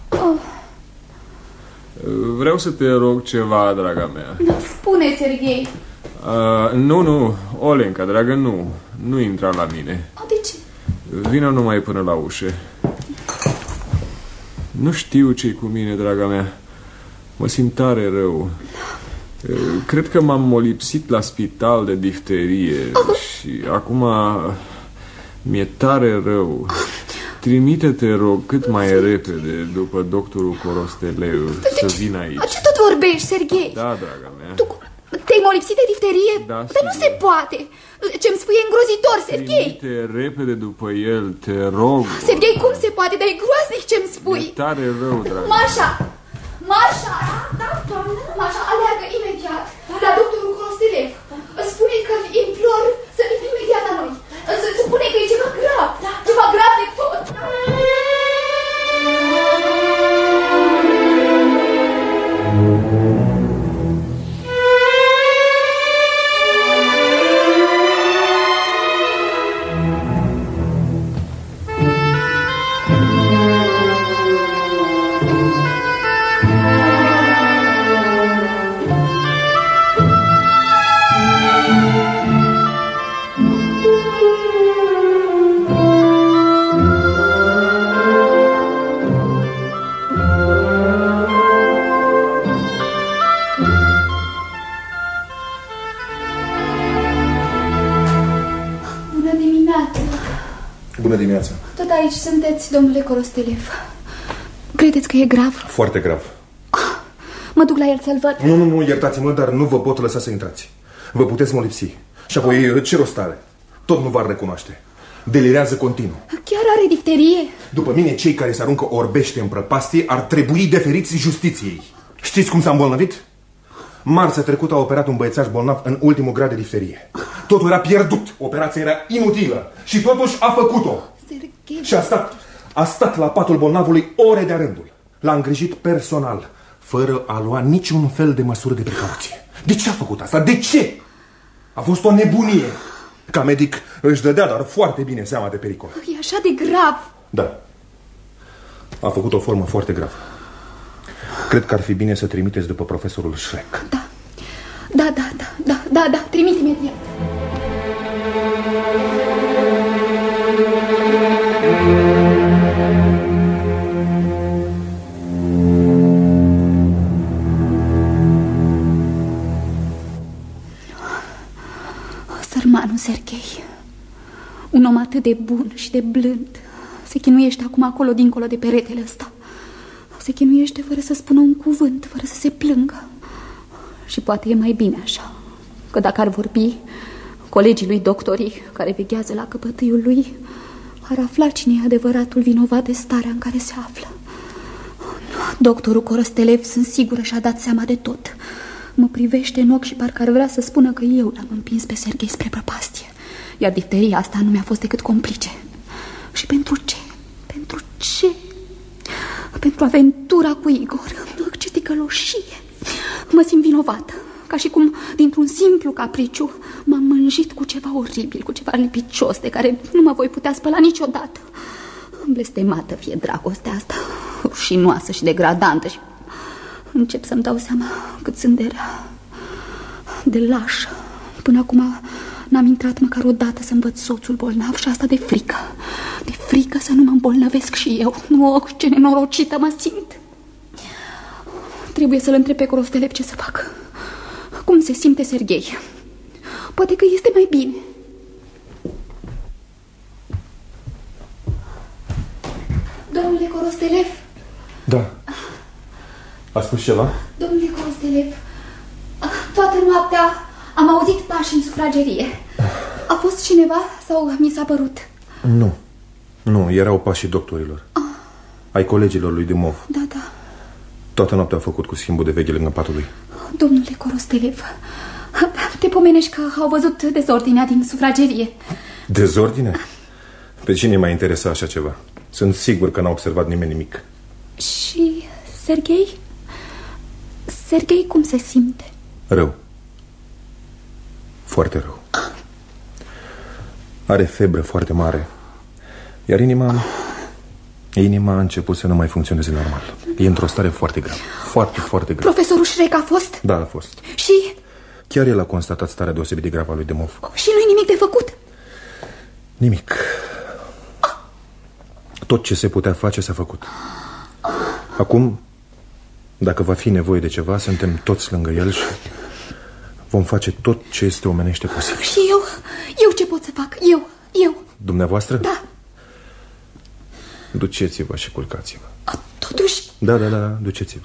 Vreau să te rog ceva, draga mea. Spune, Serghei. Nu, Olenca, dragă, nu intra la mine. De ce? Vină numai până la ușă. Nu știu ce-i cu mine, draga mea. Mă simt tare rău. Cred că m-am molipsit la spital de difterie și acum mi-e tare rău. Trimite-te, rog, cât mai repede după doctorul Corostelev să vină aici. Ce tot vorbești, Serghei? Da, draga mea. Tu te-ai molipsit de difterie? Da, dar nu se poate. Ce-mi spui e îngrozitor, Serghei. Trimite repede după el, te rog. Serghei, cum se poate? Dar e groaznic ce-mi spui. E tare rău, draga. Mașa! Da, doamnă? Mașa, aleargă imediat la doctorul Corostelev. Spune că implor să vină imediat la noi. Spune că e ceva grav, ceva grav de tot. Bună dimineața. Tot aici sunteți, domnule Corostelev. Credeți că e grav? Foarte grav. Mă duc la el să-l văd. Nu, iertați-mă, dar nu vă pot lăsa să intrați. Vă puteți molipsi. Și apoi, ce rost are? Tot nu v-ar recunoaște. Delirează continuu. Chiar are difterie? După mine, cei care se aruncă orbește în prăpastie ar trebui deferiți justiției. Știți cum s-a îmbolnăvit? Marțea trecută a operat un băiețaș bolnav în ultimul grad de difterie. Totul era pierdut, operația era inutilă și totuși a făcut-o. Și a stat la patul bolnavului ore de-a rândul. L-a îngrijit personal, fără a lua niciun fel de măsură de precauție. De ce a făcut asta? De ce? A fost o nebunie. Ca medic își dădea dar foarte bine seama de pericol. E așa de grav. Da. A făcut o formă foarte gravă. Cred că ar fi bine să trimiteți după profesorul Schreck. Da, trimite imediat. Sărmanul Serghei, un om atât de bun și de blând, se chinuiește acum acolo dincolo de peretele ăsta. Se chinuiește fără să spună un cuvânt, fără să se plângă. Și poate e mai bine așa, că dacă ar vorbi, colegii lui doctorii care veghează la căpătâiul lui ar afla cine e adevăratul vinovat de starea în care se află. Doctorul Corostelev, sunt sigură, și-a dat seama de tot. Mă privește în ochi și parcă ar vrea să spună că eu l-am împins pe Serghei spre prăpastie. Iar difteria asta nu mi-a fost decât complice. Și pentru ce? Pentru ce? Pentru aventura cu Igor. Ce ticăloșie! Mă simt vinovată, ca și cum dintr-un simplu capriciu m-am mânjit cu ceva oribil, cu ceva lipicios de care nu mă voi putea spăla niciodată. Blestemată fie dragostea asta, rușinoasă și degradantă, și încep să-mi dau seama cât sunt de rea, de lașă. Până acum n-am intrat măcar o dată să-mi văd soțul bolnav și asta de frică. De frică să nu mă îmbolnăvesc și eu. Nu, ce nenorocită mă simt. Trebuie să-l întreb pe Corostelev ce să fac. Cum se simte Serghei? Poate că este mai bine. Domnule Corostelev? Da. A spus ceva? Domnule Corostelev, toată noaptea am auzit pași în sufragerie. A fost cineva sau mi s-a părut? Nu, erau pașii doctorilor. Ai colegilor lui Dimov. Da. Toată noaptea a făcut cu schimbul de veche lângă patul lui. Domnule Corostelev, te pomenești că au văzut dezordinea din sufragerie. Dezordine? Pe cine m-a interesat așa ceva? Sunt sigur că n-a observat nimeni nimic. Și Serghei? Serghei cum se simte? Rău. Foarte rău. Are febră foarte mare. Iar inima a început să nu mai funcționeze normal. E într-o stare foarte gravă. Foarte gravă. Profesorul Schreck a fost? Da, a fost. Și? Chiar el a constatat starea deosebit de gravă a lui Dimov. Și nu-i nimic de făcut? Nimic. Tot ce se putea face s-a făcut. Acum, dacă va fi nevoie de ceva, suntem toți lângă el și vom face tot ce este omenește posibil. Și eu ce pot să fac? Eu? Dumneavoastră? Da. Duceți-vă și culcați-vă. Totuși? Da, duceți-vă.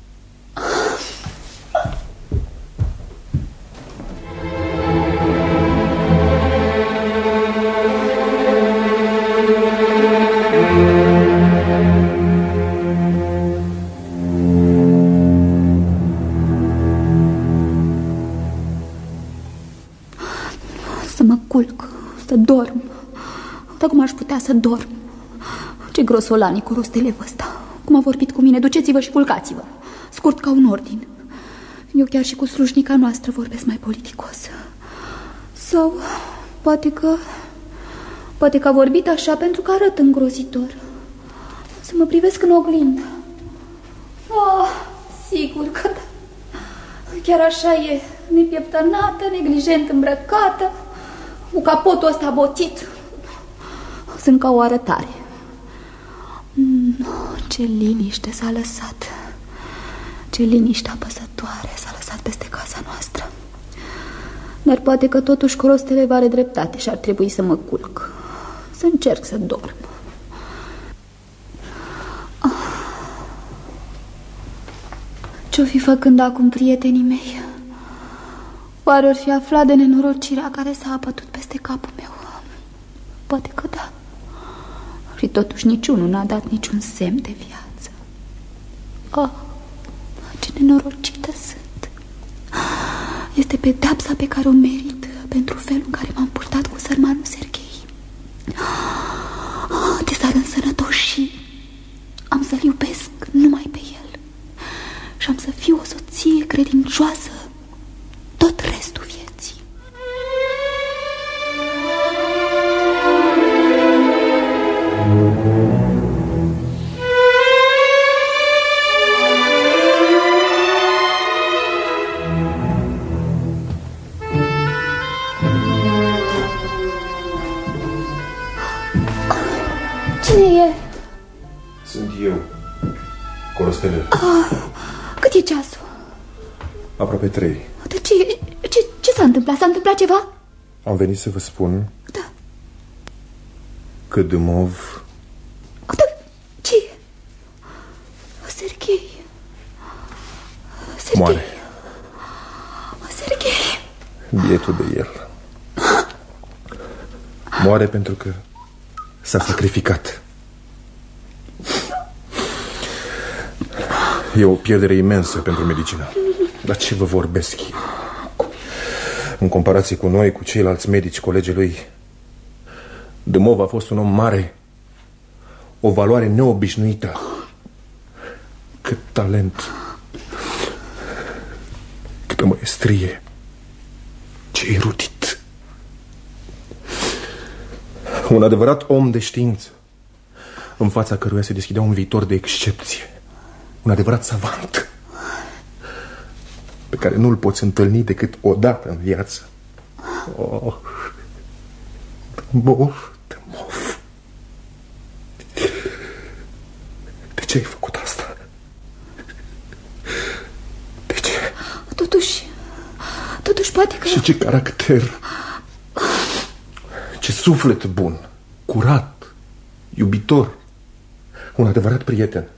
Să mă culc, să dorm. Dar cum aș putea să dorm? Ce grosolani Corostelev ăsta. Cum a vorbit cu mine, duceți-vă și culcați-vă. Scurt ca un ordin. Eu chiar și cu slujnica noastră vorbesc mai politicos. Sau poate că a vorbit așa pentru că arăt îngrozitor. Să mă privesc în oglindă. Sigur că da. Chiar așa e, nepieptănată, neglijent îmbrăcată, cu capotul ăsta boțit. Sunt ca o arătare. Ce liniște s-a lăsat. Ce liniște apăsătoare s-a lăsat peste casa noastră. Dar poate că totuși Corostelev are dreptate și ar trebui să mă culc. Să încerc să dorm. Ce-o fi făcând acum prietenii mei? Oare or fi aflat de nenorocirea care s-a abătut peste capul meu? Poate că da. Și totuși niciunul n-a dat niciun semn de viață. Oh, ce nenorocită sunt. Este pedepsa pe care o merit pentru felul în care m-am purtat cu sărmanul Serghei. De s-ar însănătoși, am să-l iubesc numai pe el și am să fiu o soție credincioasă tot restul vieții. Cine e? Sunt eu, Corostele. Cât e ceasul? Aproape 3. De ce s-a întâmplat? S-a întâmplat ceva? Am venit să vă spun... Da. Că Dâmov... Da, ce? Serghei. Moare. Serghei. Bietul de el. Moare pentru că s-a sacrificat. E o pierdere imensă pentru medicină. Dar ce vă vorbesc eu? În comparație cu noi, cu ceilalți medici, colegii lui, Dâmov a fost un om mare, o valoare neobișnuită. Cât talent, câtă maestrie, ce erudit. Un adevărat om de știință, în fața căruia se deschidea un viitor de excepție. Un adevărat savant, pe care nu-l poți întâlni decât o dată în viață. Oh, Dâmov, Dâmov. De ce ai făcut asta? De ce? Totuși poate că... Și ce caracter, ce suflet bun, curat, iubitor, un adevărat prieten.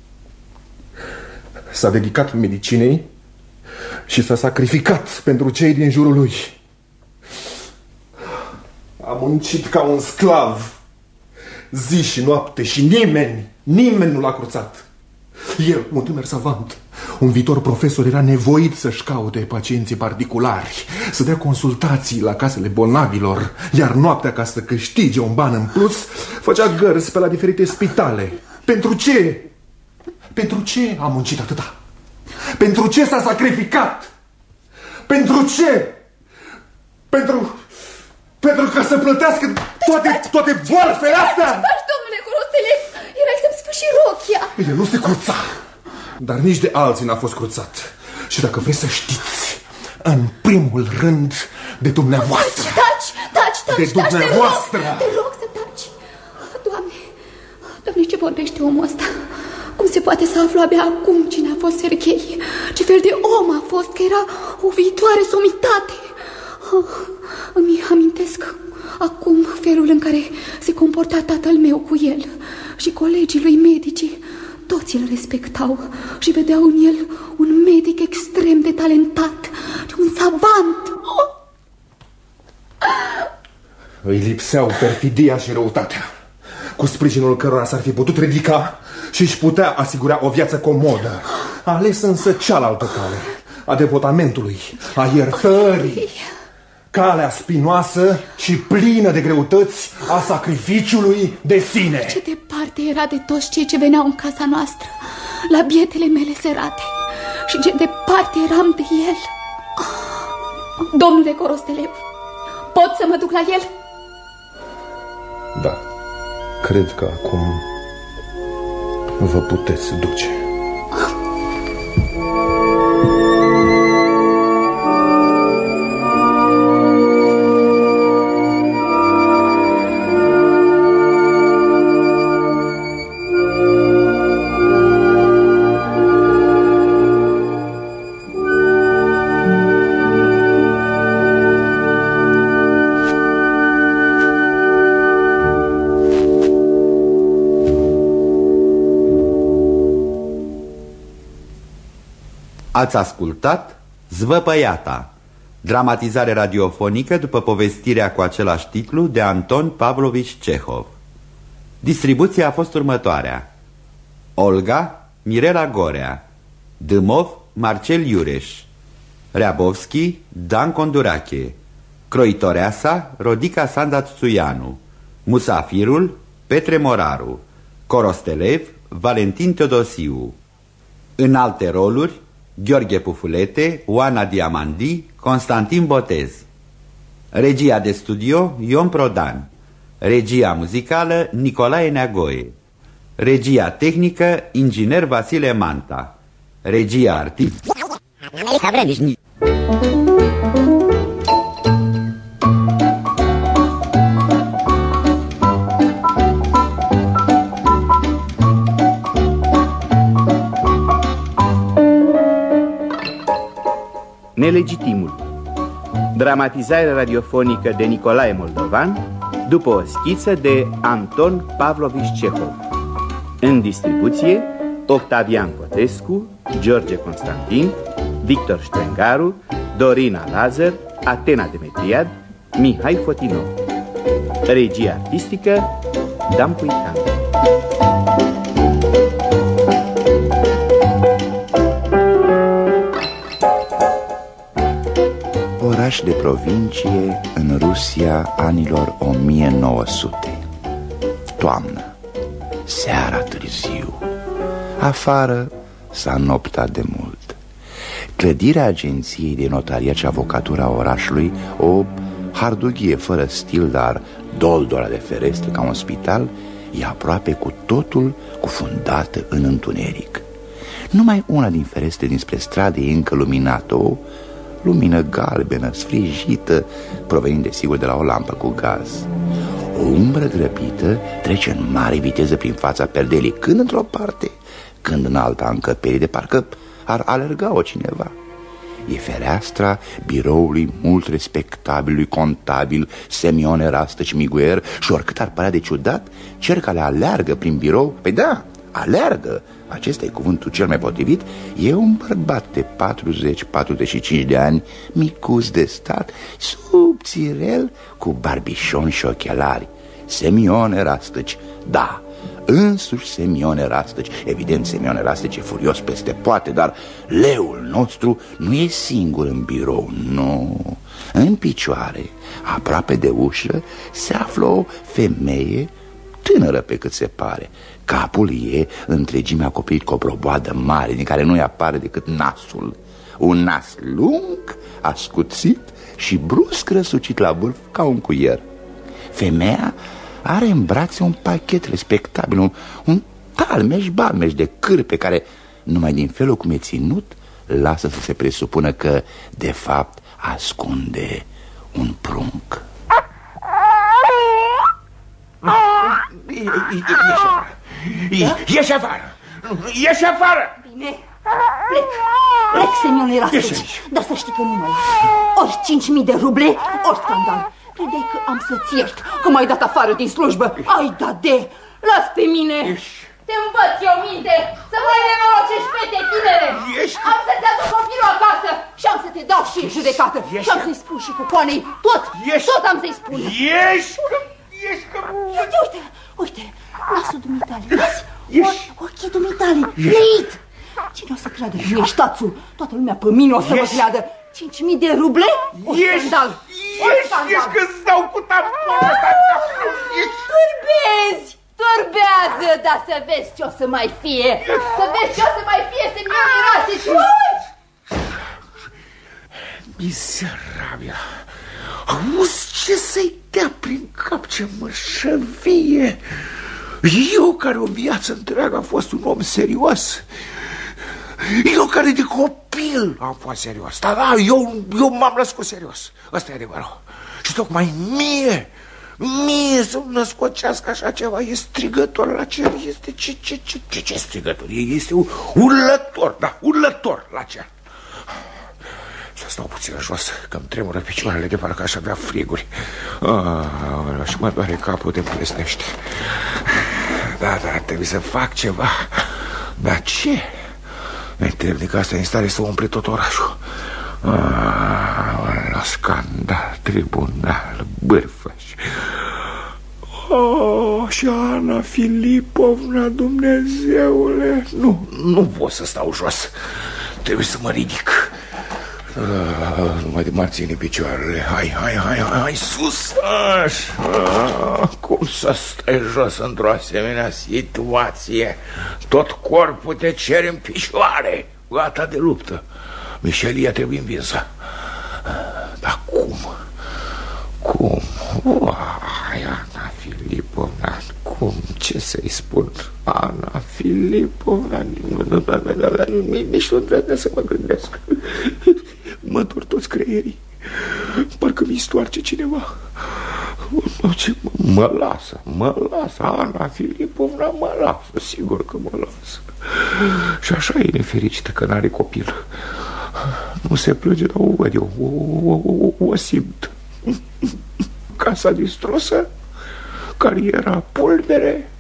S-a dedicat medicinei și s-a sacrificat pentru cei din jurul lui. A muncit ca un sclav, zi și noapte, și nimeni nu l-a cruțat. El, un tânăr savant, un viitor profesor, era nevoit să-și caute pacienții particulari, să dea consultații la casele bolnavilor, iar noaptea, ca să câștige un ban în plus, făcea gărzi pe la diferite spitale. Pentru ce? Pentru ce a muncit atâta? Pentru ce s-a sacrificat? Pentru ce? Pentru ca să plătească toate boarfele astea? Taci, domnule Corostele, erai să-mi sfârși rochia. El nu se cruța, dar nici de alții n-a fost cruțat. Și dacă vreți să știți, în primul rând de dumneavoastră. Taci, de dumneavoastră. Te rog să taci. Doamne, ce vorbește omul ăsta? Cum se poate să aflu abia acum cine a fost Serghei? Ce fel de om a fost, că era o viitoare somitate. Îmi amintesc acum felul în care se comporta tatăl meu cu el. Și colegii lui medici, toți îl respectau și vedeau în el un medic extrem de talentat, un savant. Îi lipseau perfidia și răutatea, cu sprijinul cărora s-ar fi putut ridica și își putea asigura o viață comodă. A ales însă cealaltă cale, a devotamentului, a iertării, calea spinoasă și plină de greutăți a sacrificiului de sine. Ce departe era de toți cei ce veneau în casa noastră, la bietele mele serate, și ce departe eram de el. Domnule Corostelev, pot să mă duc la el? Da, cred că acum vă puteți duce. Ați ascultat Zvăpăiata, dramatizare radiofonică după povestirea cu același titlu de Anton Pavlovici Cehov. Distribuția a fost următoarea: Olga, Mirela Gorea, Dâmov, Marcel Iureș, Reabovski, Dan Condurache, Croitoreasa, Rodica Sanda Tsuianu, Musafirul, Petre Moraru, Corostelev, Valentin Teodosiu. În alte roluri, Gheorghe Pufulete, Oana Diamandi, Constantin Botez. Regia de studio, Ion Prodan. Regia muzicală, Nicolae Neagoe. Regia tehnică, inginer Vasile Manta. Regia artistică. Nelegitimul. Dramatizare radiofonică de Nicolae Moldovan după o schiță de Anton Pavlovici Cehov. În distribuție Octavian Potescu, George Constantin, Victor Strengaru, Dorina Lazar, Atena Demetriad, Mihai Fotinov. Regia artistică Dan Puican. Oraș de provincie în Rusia anilor 1900. Toamnă. Seara târziu. Afară s-a noptat de mult. Clădirea agenției de notariat și avocatură a orașului, o hardughie fără stil, dar doldora de ferestre ca un spital, e aproape cu totul cufundată în întuneric. Numai una din ferestre dinspre stradă e încă luminată, o lumină galbenă, sfrijită, provenind desigur de la o lampă cu gaz. O umbră grăbită trece în mare viteză prin fața perdelii, când într-o parte, când în alta încăperii, de parcă ar alerga-o cineva. E fereastra biroului mult respectabilului contabil Semyon Erastăci Miguer și oricât ar părea de ciudat, cel care aleargă prin birou, păi da, aleargă, acesta e cuvântul cel mai potrivit, e un bărbat de 40-45 de ani, micuț de stat, subțirel, cu barbișon și ochelari. Semyon Erastăci, da, însuși Semyon Erastăci. Evident, Semyon Erastăci e furios peste poate, dar leul nostru nu e singur în birou, nu. În picioare, aproape de ușă, se află o femeie tânără pe cât se pare. Capul e întregime acoperit cu o broboadă mare din care nu-i apare decât nasul. Un nas lung, ascuțit și brusc răsucit la vârf ca un cuier. Femeia are în brațe un pachet respectabil, un talmeș-balmeș de cârpe care, numai din felul cum e ținut, lasă să se presupună că, de fapt, ascunde un prunc. Ieși afară! Ieși afară! Bine, plec, Semyon Erastăci. Dar să știi că nu mă las. Ori 5.000 de ruble, ori scandal. Credeai că am să-ți iert, că m-ai dat afară din slujbă. Ai da de, las pe mine. Te învăț eu minte, să mai nemorocești fete tinere. Am să-ți aduc copilul acasă și am să te dau și în judecată. Și am să-i spun și cu coanei tot am să-i spun. Uite, nasul dumitale, vezi? Ochii dumitale, leit! Cine o să creadă că nu ești tațul? Toată lumea pe mine o să mă creadă. 5.000 de ruble? O scandal! Ieși că-ți dau cu tamponul ăsta! Turbează, dar să vezi ce o să mai fie! Să vezi ce o să mai fie, Semyon Erastăci! Mizerabil! Auzi ce să-i dea prin cap, ce mășăvie! Eu care o viață întreagă am fost un om serios, eu care de copil am fost serios, da, eu m-am născut serios, ăsta e adevărul. Și tocmai mie să-mi născocească așa ceva, e strigător la cer, este ce strigător, este urlător, da, urlător la cer. Să stau puțin jos, că-mi tremură picioarele de parcă aș avea friguri. Și mă doare capul de plesnește. Da, trebuie să fac ceva. Dar ce? Meternic, asta e în stare să umple tot orașul. La scandal, tribunal, bârfăși. Și Ana Filipovna, Dumnezeule. Nu pot să stau jos. Trebuie să mă ridic. Numai de m-ar ține picioarele. Hai, sus. Cum să stai jos într-o asemenea situație? Tot corpul te cere în picioare. Gata de luptă. Mișelia trebuie învinsă. Dar cum? Ana Filipovna, cum? Ce să-i spun? Ana Filipovna, nici nu trebuie să mă gândesc. Mă dor toți creierii. Parcă mi stoarce cineva. Mă lasă. Ana Filipovna mă lasă. Sigur că mă lasă. Și așa e nefericită că n-are copil. Nu se plânge, dar o văd eu. O simt. Casa distrusă, cariera pulbere.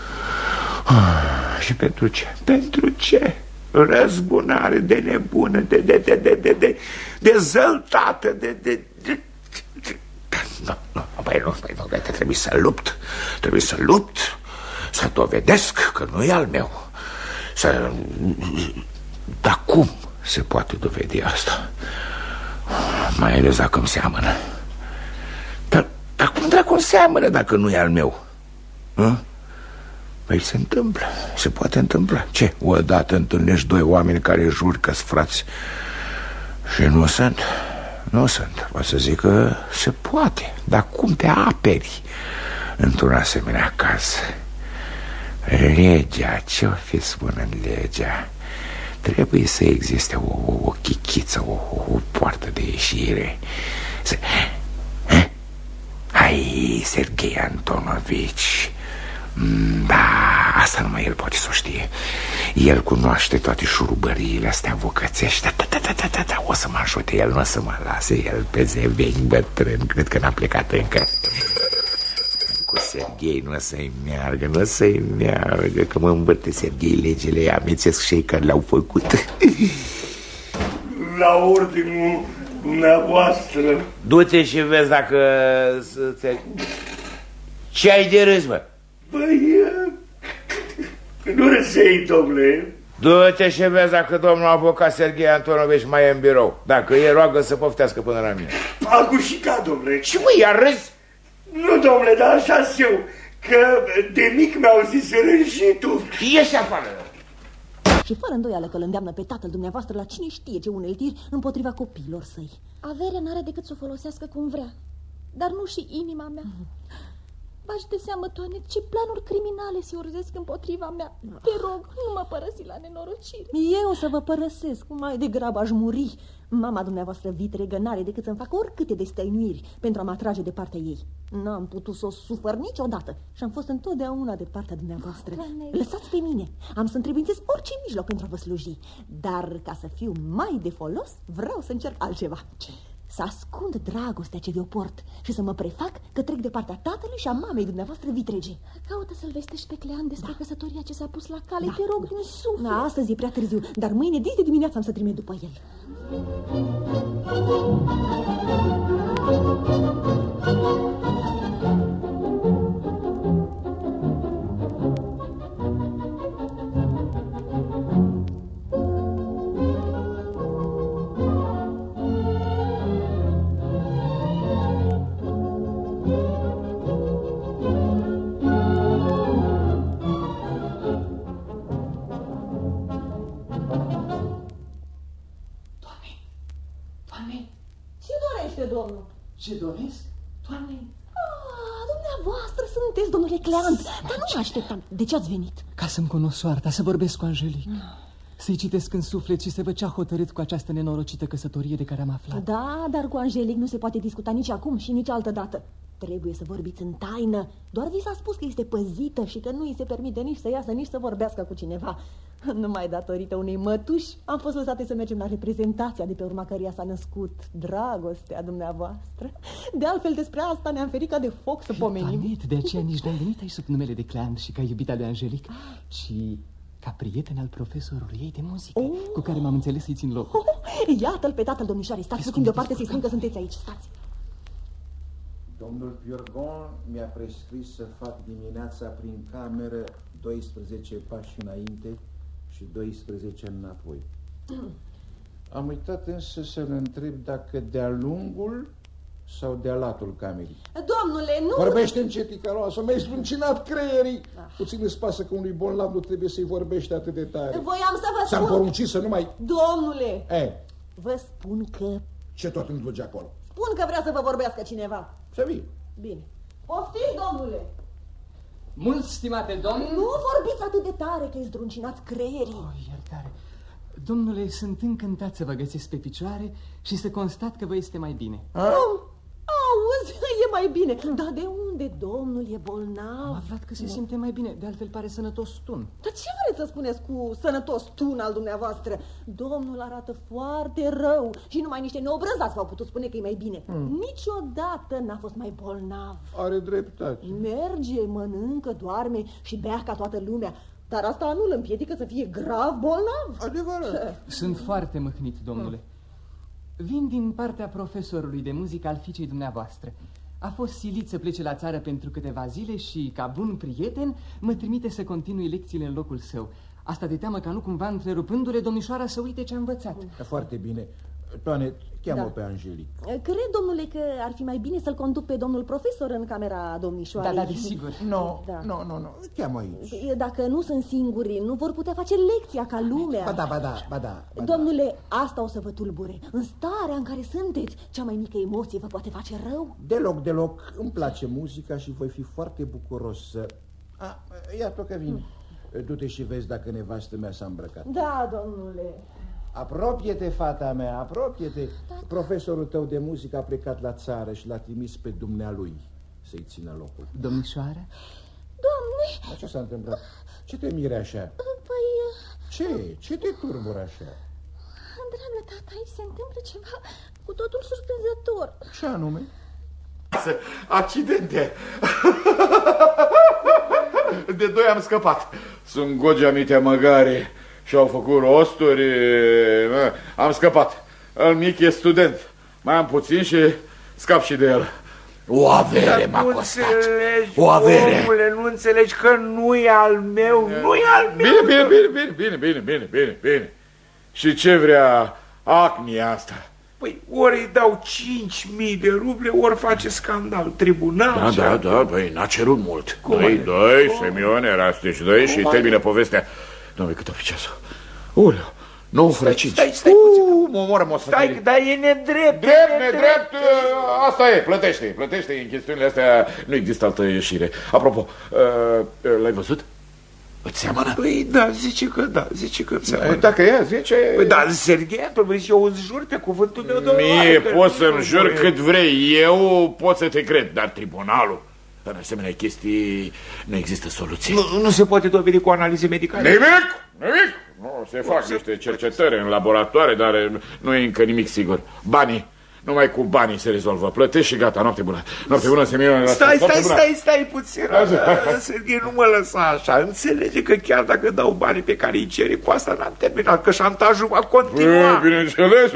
Și pentru ce? Pentru ce? Răzbunare de nebună, de zăltată, Nu, trebuie să lupt, să dovedesc că nu e al meu. Dar cum se poate dovedi asta? Mai ales dacă îmi seamănă. Dar cum dracu seamănă dacă nu e al meu? Păi se întâmplă, se poate întâmpla. Ce? Odată întâlnești doi oameni care jur că-s frați și nu sunt. O să zic că se poate. Dar cum te aperi într-un asemenea caz? Legea, ce-o fi spune în legea? Trebuie să existe o chichiță, o poartă de ieșire. Hai, Serghei Antonovici. Da, asta numai el poate să o știe. El cunoaște toate șurubăriile astea avocățești. Da, o să mă ajute, el nu o să mă lase. El pe zeveni bătrân, cred că n-a plecat încă. Cu Serghei nu o să-i meargă, că mă învârte Serghei legile, amețesc și ei care le-au făcut. La ordinul dumneavoastră. Du-te și vezi dacă... Ce ai de râs, mă? Băi, nu râsei, domnule. Du-te și vezi dacă domnul avocat Serghei Antonovici mai e în birou. Dacă e, roagă să poftească până la mine. Agușica, domnule. Și mă, iar râzi? Nu, domnule, dar așa-s eu, că de mic mi-au zis rânjitul. Ieși afară. Și fără îndoială că îl îndeamnă pe tatăl dumneavoastră la cine știe ce uneltiri împotriva copiilor săi. Averea n-are decât să o folosească cum vrea, dar nu și inima mea. Bași de seamă, Toane, ce planuri criminale se urzesc împotriva mea. Te rog, nu mă părăsi la nenorocire. Eu o să vă părăsesc, mai degrabă aș muri. Mama dumneavoastră vitregă n-are decât să-mi facă oricâte de stăinuiri pentru a mă atrage de partea ei. N-am putut să o sufăr niciodată și am fost întotdeauna de partea dumneavoastră. Lăsați pe mine, am să întrebuințez orice mijloc pentru a vă sluji. Dar ca să fiu mai de folos, vreau să încerc altceva. Ce? Să ascund dragostea ce vi-o port și să mă prefac că trec de partea tatălui și a mamei dumneavoastră vitrege. Caută să-l vestești pe Clean despre căsătoria ce s-a pus la cale. Te rog din suflet. Astăzi e prea târziu, dar mâine dis de dimineață am să trimit după el. Domnul. Ce doresc? Doamne? Dumneavoastră sunteți, domnule Cleant, dar nu mă așteptam. De ce ați venit? Ca să-mi cunosc soarta, să vorbesc cu Angelic. Să-i citesc în suflet și să văd ce a hotărât cu această nenorocită căsătorie de care am aflat. Da, dar cu Angelic nu se poate discuta nici acum și nici altă dată. Trebuie să vorbiți în taină. Doar vi s-a spus că este păzită și că nu îi se permite nici să iasă, nici să vorbească cu cineva. Numai datorită unei mătuși am fost lăsate să mergem la reprezentația de pe urma căreia s-a născut dragostea dumneavoastră. De altfel, despre asta ne-am ferit ca de foc să pomenim. De aceea nici n-am venit aici sub numele de Cleant și ca iubita de Angelic, ci ca prieten al profesorului ei de muzică, cu care m-am înțeles să-i țin locul. Iată-l pe tatăl domnișoarei. Stați puțin deoparte să-i spun că sunteți aici. Stați. Domnul Piorgon mi-a prescris să fac dimineața prin cameră 12 pași înainte și 12 înapoi. Am uitat însă să-l întreb dacă de-a lungul sau de-a latul camerei. Domnule, nu... Vorbește încet, ticăloasă, mi-ai zdruncinat creierii. Puțin îți pasă că unui bolnav nu trebuie să-i vorbești atât de tare. Voiam să vă spun... Ți-am poruncit să nu mai... Domnule, vă spun că... Ce tot îmi duce acolo? Spun că vrea să vă vorbească cineva. Să vii. Bine. Poftiți, domnule. Mult, stimate domn. Nu vorbiți atât de tare că îi zdruncinați creierii. Iertare. Domnule, sunt încântat să vă găsesc pe picioare și să constat că vă este mai bine. Auzi, e mai bine. Dar de unde domnul e bolnav? Am aflat că se simte mai bine, de altfel pare sănătos tun. Dar ce vreți să spuneți cu sănătos tun al dumneavoastră? Domnul arată foarte rău și numai niște neobrăzați v-au putut spune că e mai bine. Niciodată n-a fost mai bolnav. Are dreptate. Merge, mănâncă, doarme și bea ca toată lumea. Dar asta nu îl împiedică să fie grav bolnav. Adevărat. Sunt foarte mâhnit, domnule. Vin din partea profesorului de muzică al fiicei dumneavoastră. A fost silit să plece la țară pentru câteva zile și, ca bun prieten, mă trimite să continui lecțiile în locul său. Asta de teamă ca nu cumva, întrerupându-le, domnișoara să uite ce a învățat. Foarte bine. Toane, cheamă pe Angelic. Cred, domnule, că ar fi mai bine să-l conduc pe domnul profesor în camera domnișoarei. Da, desigur. Nu. Cheamă aici. Dacă nu sunt singuri, nu vor putea face lecția ca lumea. Ba da. Domnule, asta o să vă tulbure. În starea în care sunteți, cea mai mică emoție vă poate face rău. Deloc. Îmi place muzica și voi fi foarte bucuros să... Iată că vin. Du-te și vezi dacă nevastă mea s-a îmbrăcat. Da, domnule. Apropie-te, fata mea, apropie-te. Profesorul tău de muzică a plecat la țară și l-a trimis pe dumnealui să-i țină locul. Domnișoară? Doamne! Dar ce s-a întâmplat? Ce te mire așa? Păi... Ce te turbură așa? Dragă tata, aici se întâmplă ceva cu totul surprinzător. Ce anume? Accidente! De 2 am scăpat. Sunt Gogea Mitea Măgare și-au făcut rosturi. Am scăpat. Al mic e student. Mai am puțin și scap și de el. O avere m-a costat. O avere. Omule, nu înțelegi că nu e al meu. Nu e al meu. Bine. Și ce vrea acnia asta? Păi ori îi dau 5.000 de ruble, ori face scandal. Tribunal. Da, băi, n-a cerut mult. Dă-i, Semione, Rastici, dă-i și termină povestea. Doamne, cât o fi ceasul? Uleu, 9 fără 5. Stai puțin. Mă omoră, mă Stai, dar e nedrept. Nedrept, asta e, plătește. În chestiunile astea nu există altă ieșire. Apropo, l-ai văzut? Îți seamănă? Păi da, zice că îmi seamănă. Dacă ea zice... Păi da, Serghei Antonovici, eu îți jur pe cuvântul meu, domnule. Mie poți să-mi jur cât vrei, eu pot să te cred, dar tribunalul, în asemenea chestii, nu există soluție. Nu se poate dovedi cu analize medicale? Nimic! Nu, se fac niște cercetări în laboratoare, dar nu e încă nimic sigur. Banii. Numai cu banii se rezolvă. Plătești și gata, noapte bună. Noapte bună, Semione. Stai puțin. Serghei, nu mă lăsa așa. Înțelege că chiar dacă dau banii pe care îi ceri, cu asta n-am terminat, că șantajul va continua. Bineînțeles.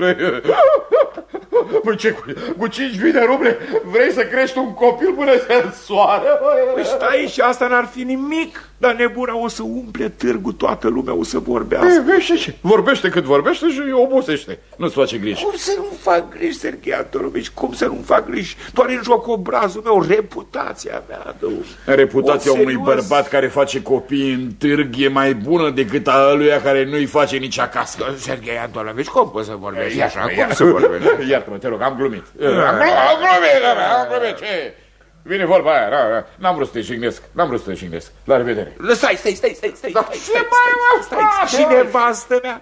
Păi ce, cu 5.000 de ruble vrei să crești un copil până se însoară? Păi stai, și asta n-ar fi nimic. Dar nebuna o să umple târgul, toată lumea o să vorbească. Vorbește cât vorbește și obosește. Nu-ți face griji. Cum să nu fac griji, Serghei Antonovici? Cum să nu fac griji? Doar în joc obrazul meu, reputația mea. Reputația unui bărbat care face copii în târg e mai bună decât a ăluia care nu-i face nici acasă. Serghei Antonovici, cum poți să vorbești așa? Cum să vorbești? Iartă-mă, te rog, am glumit. Am glumit, ce? Vine vorba aia, n-am vrut să te jignesc, La revedere. Stai. Și nevastă mea?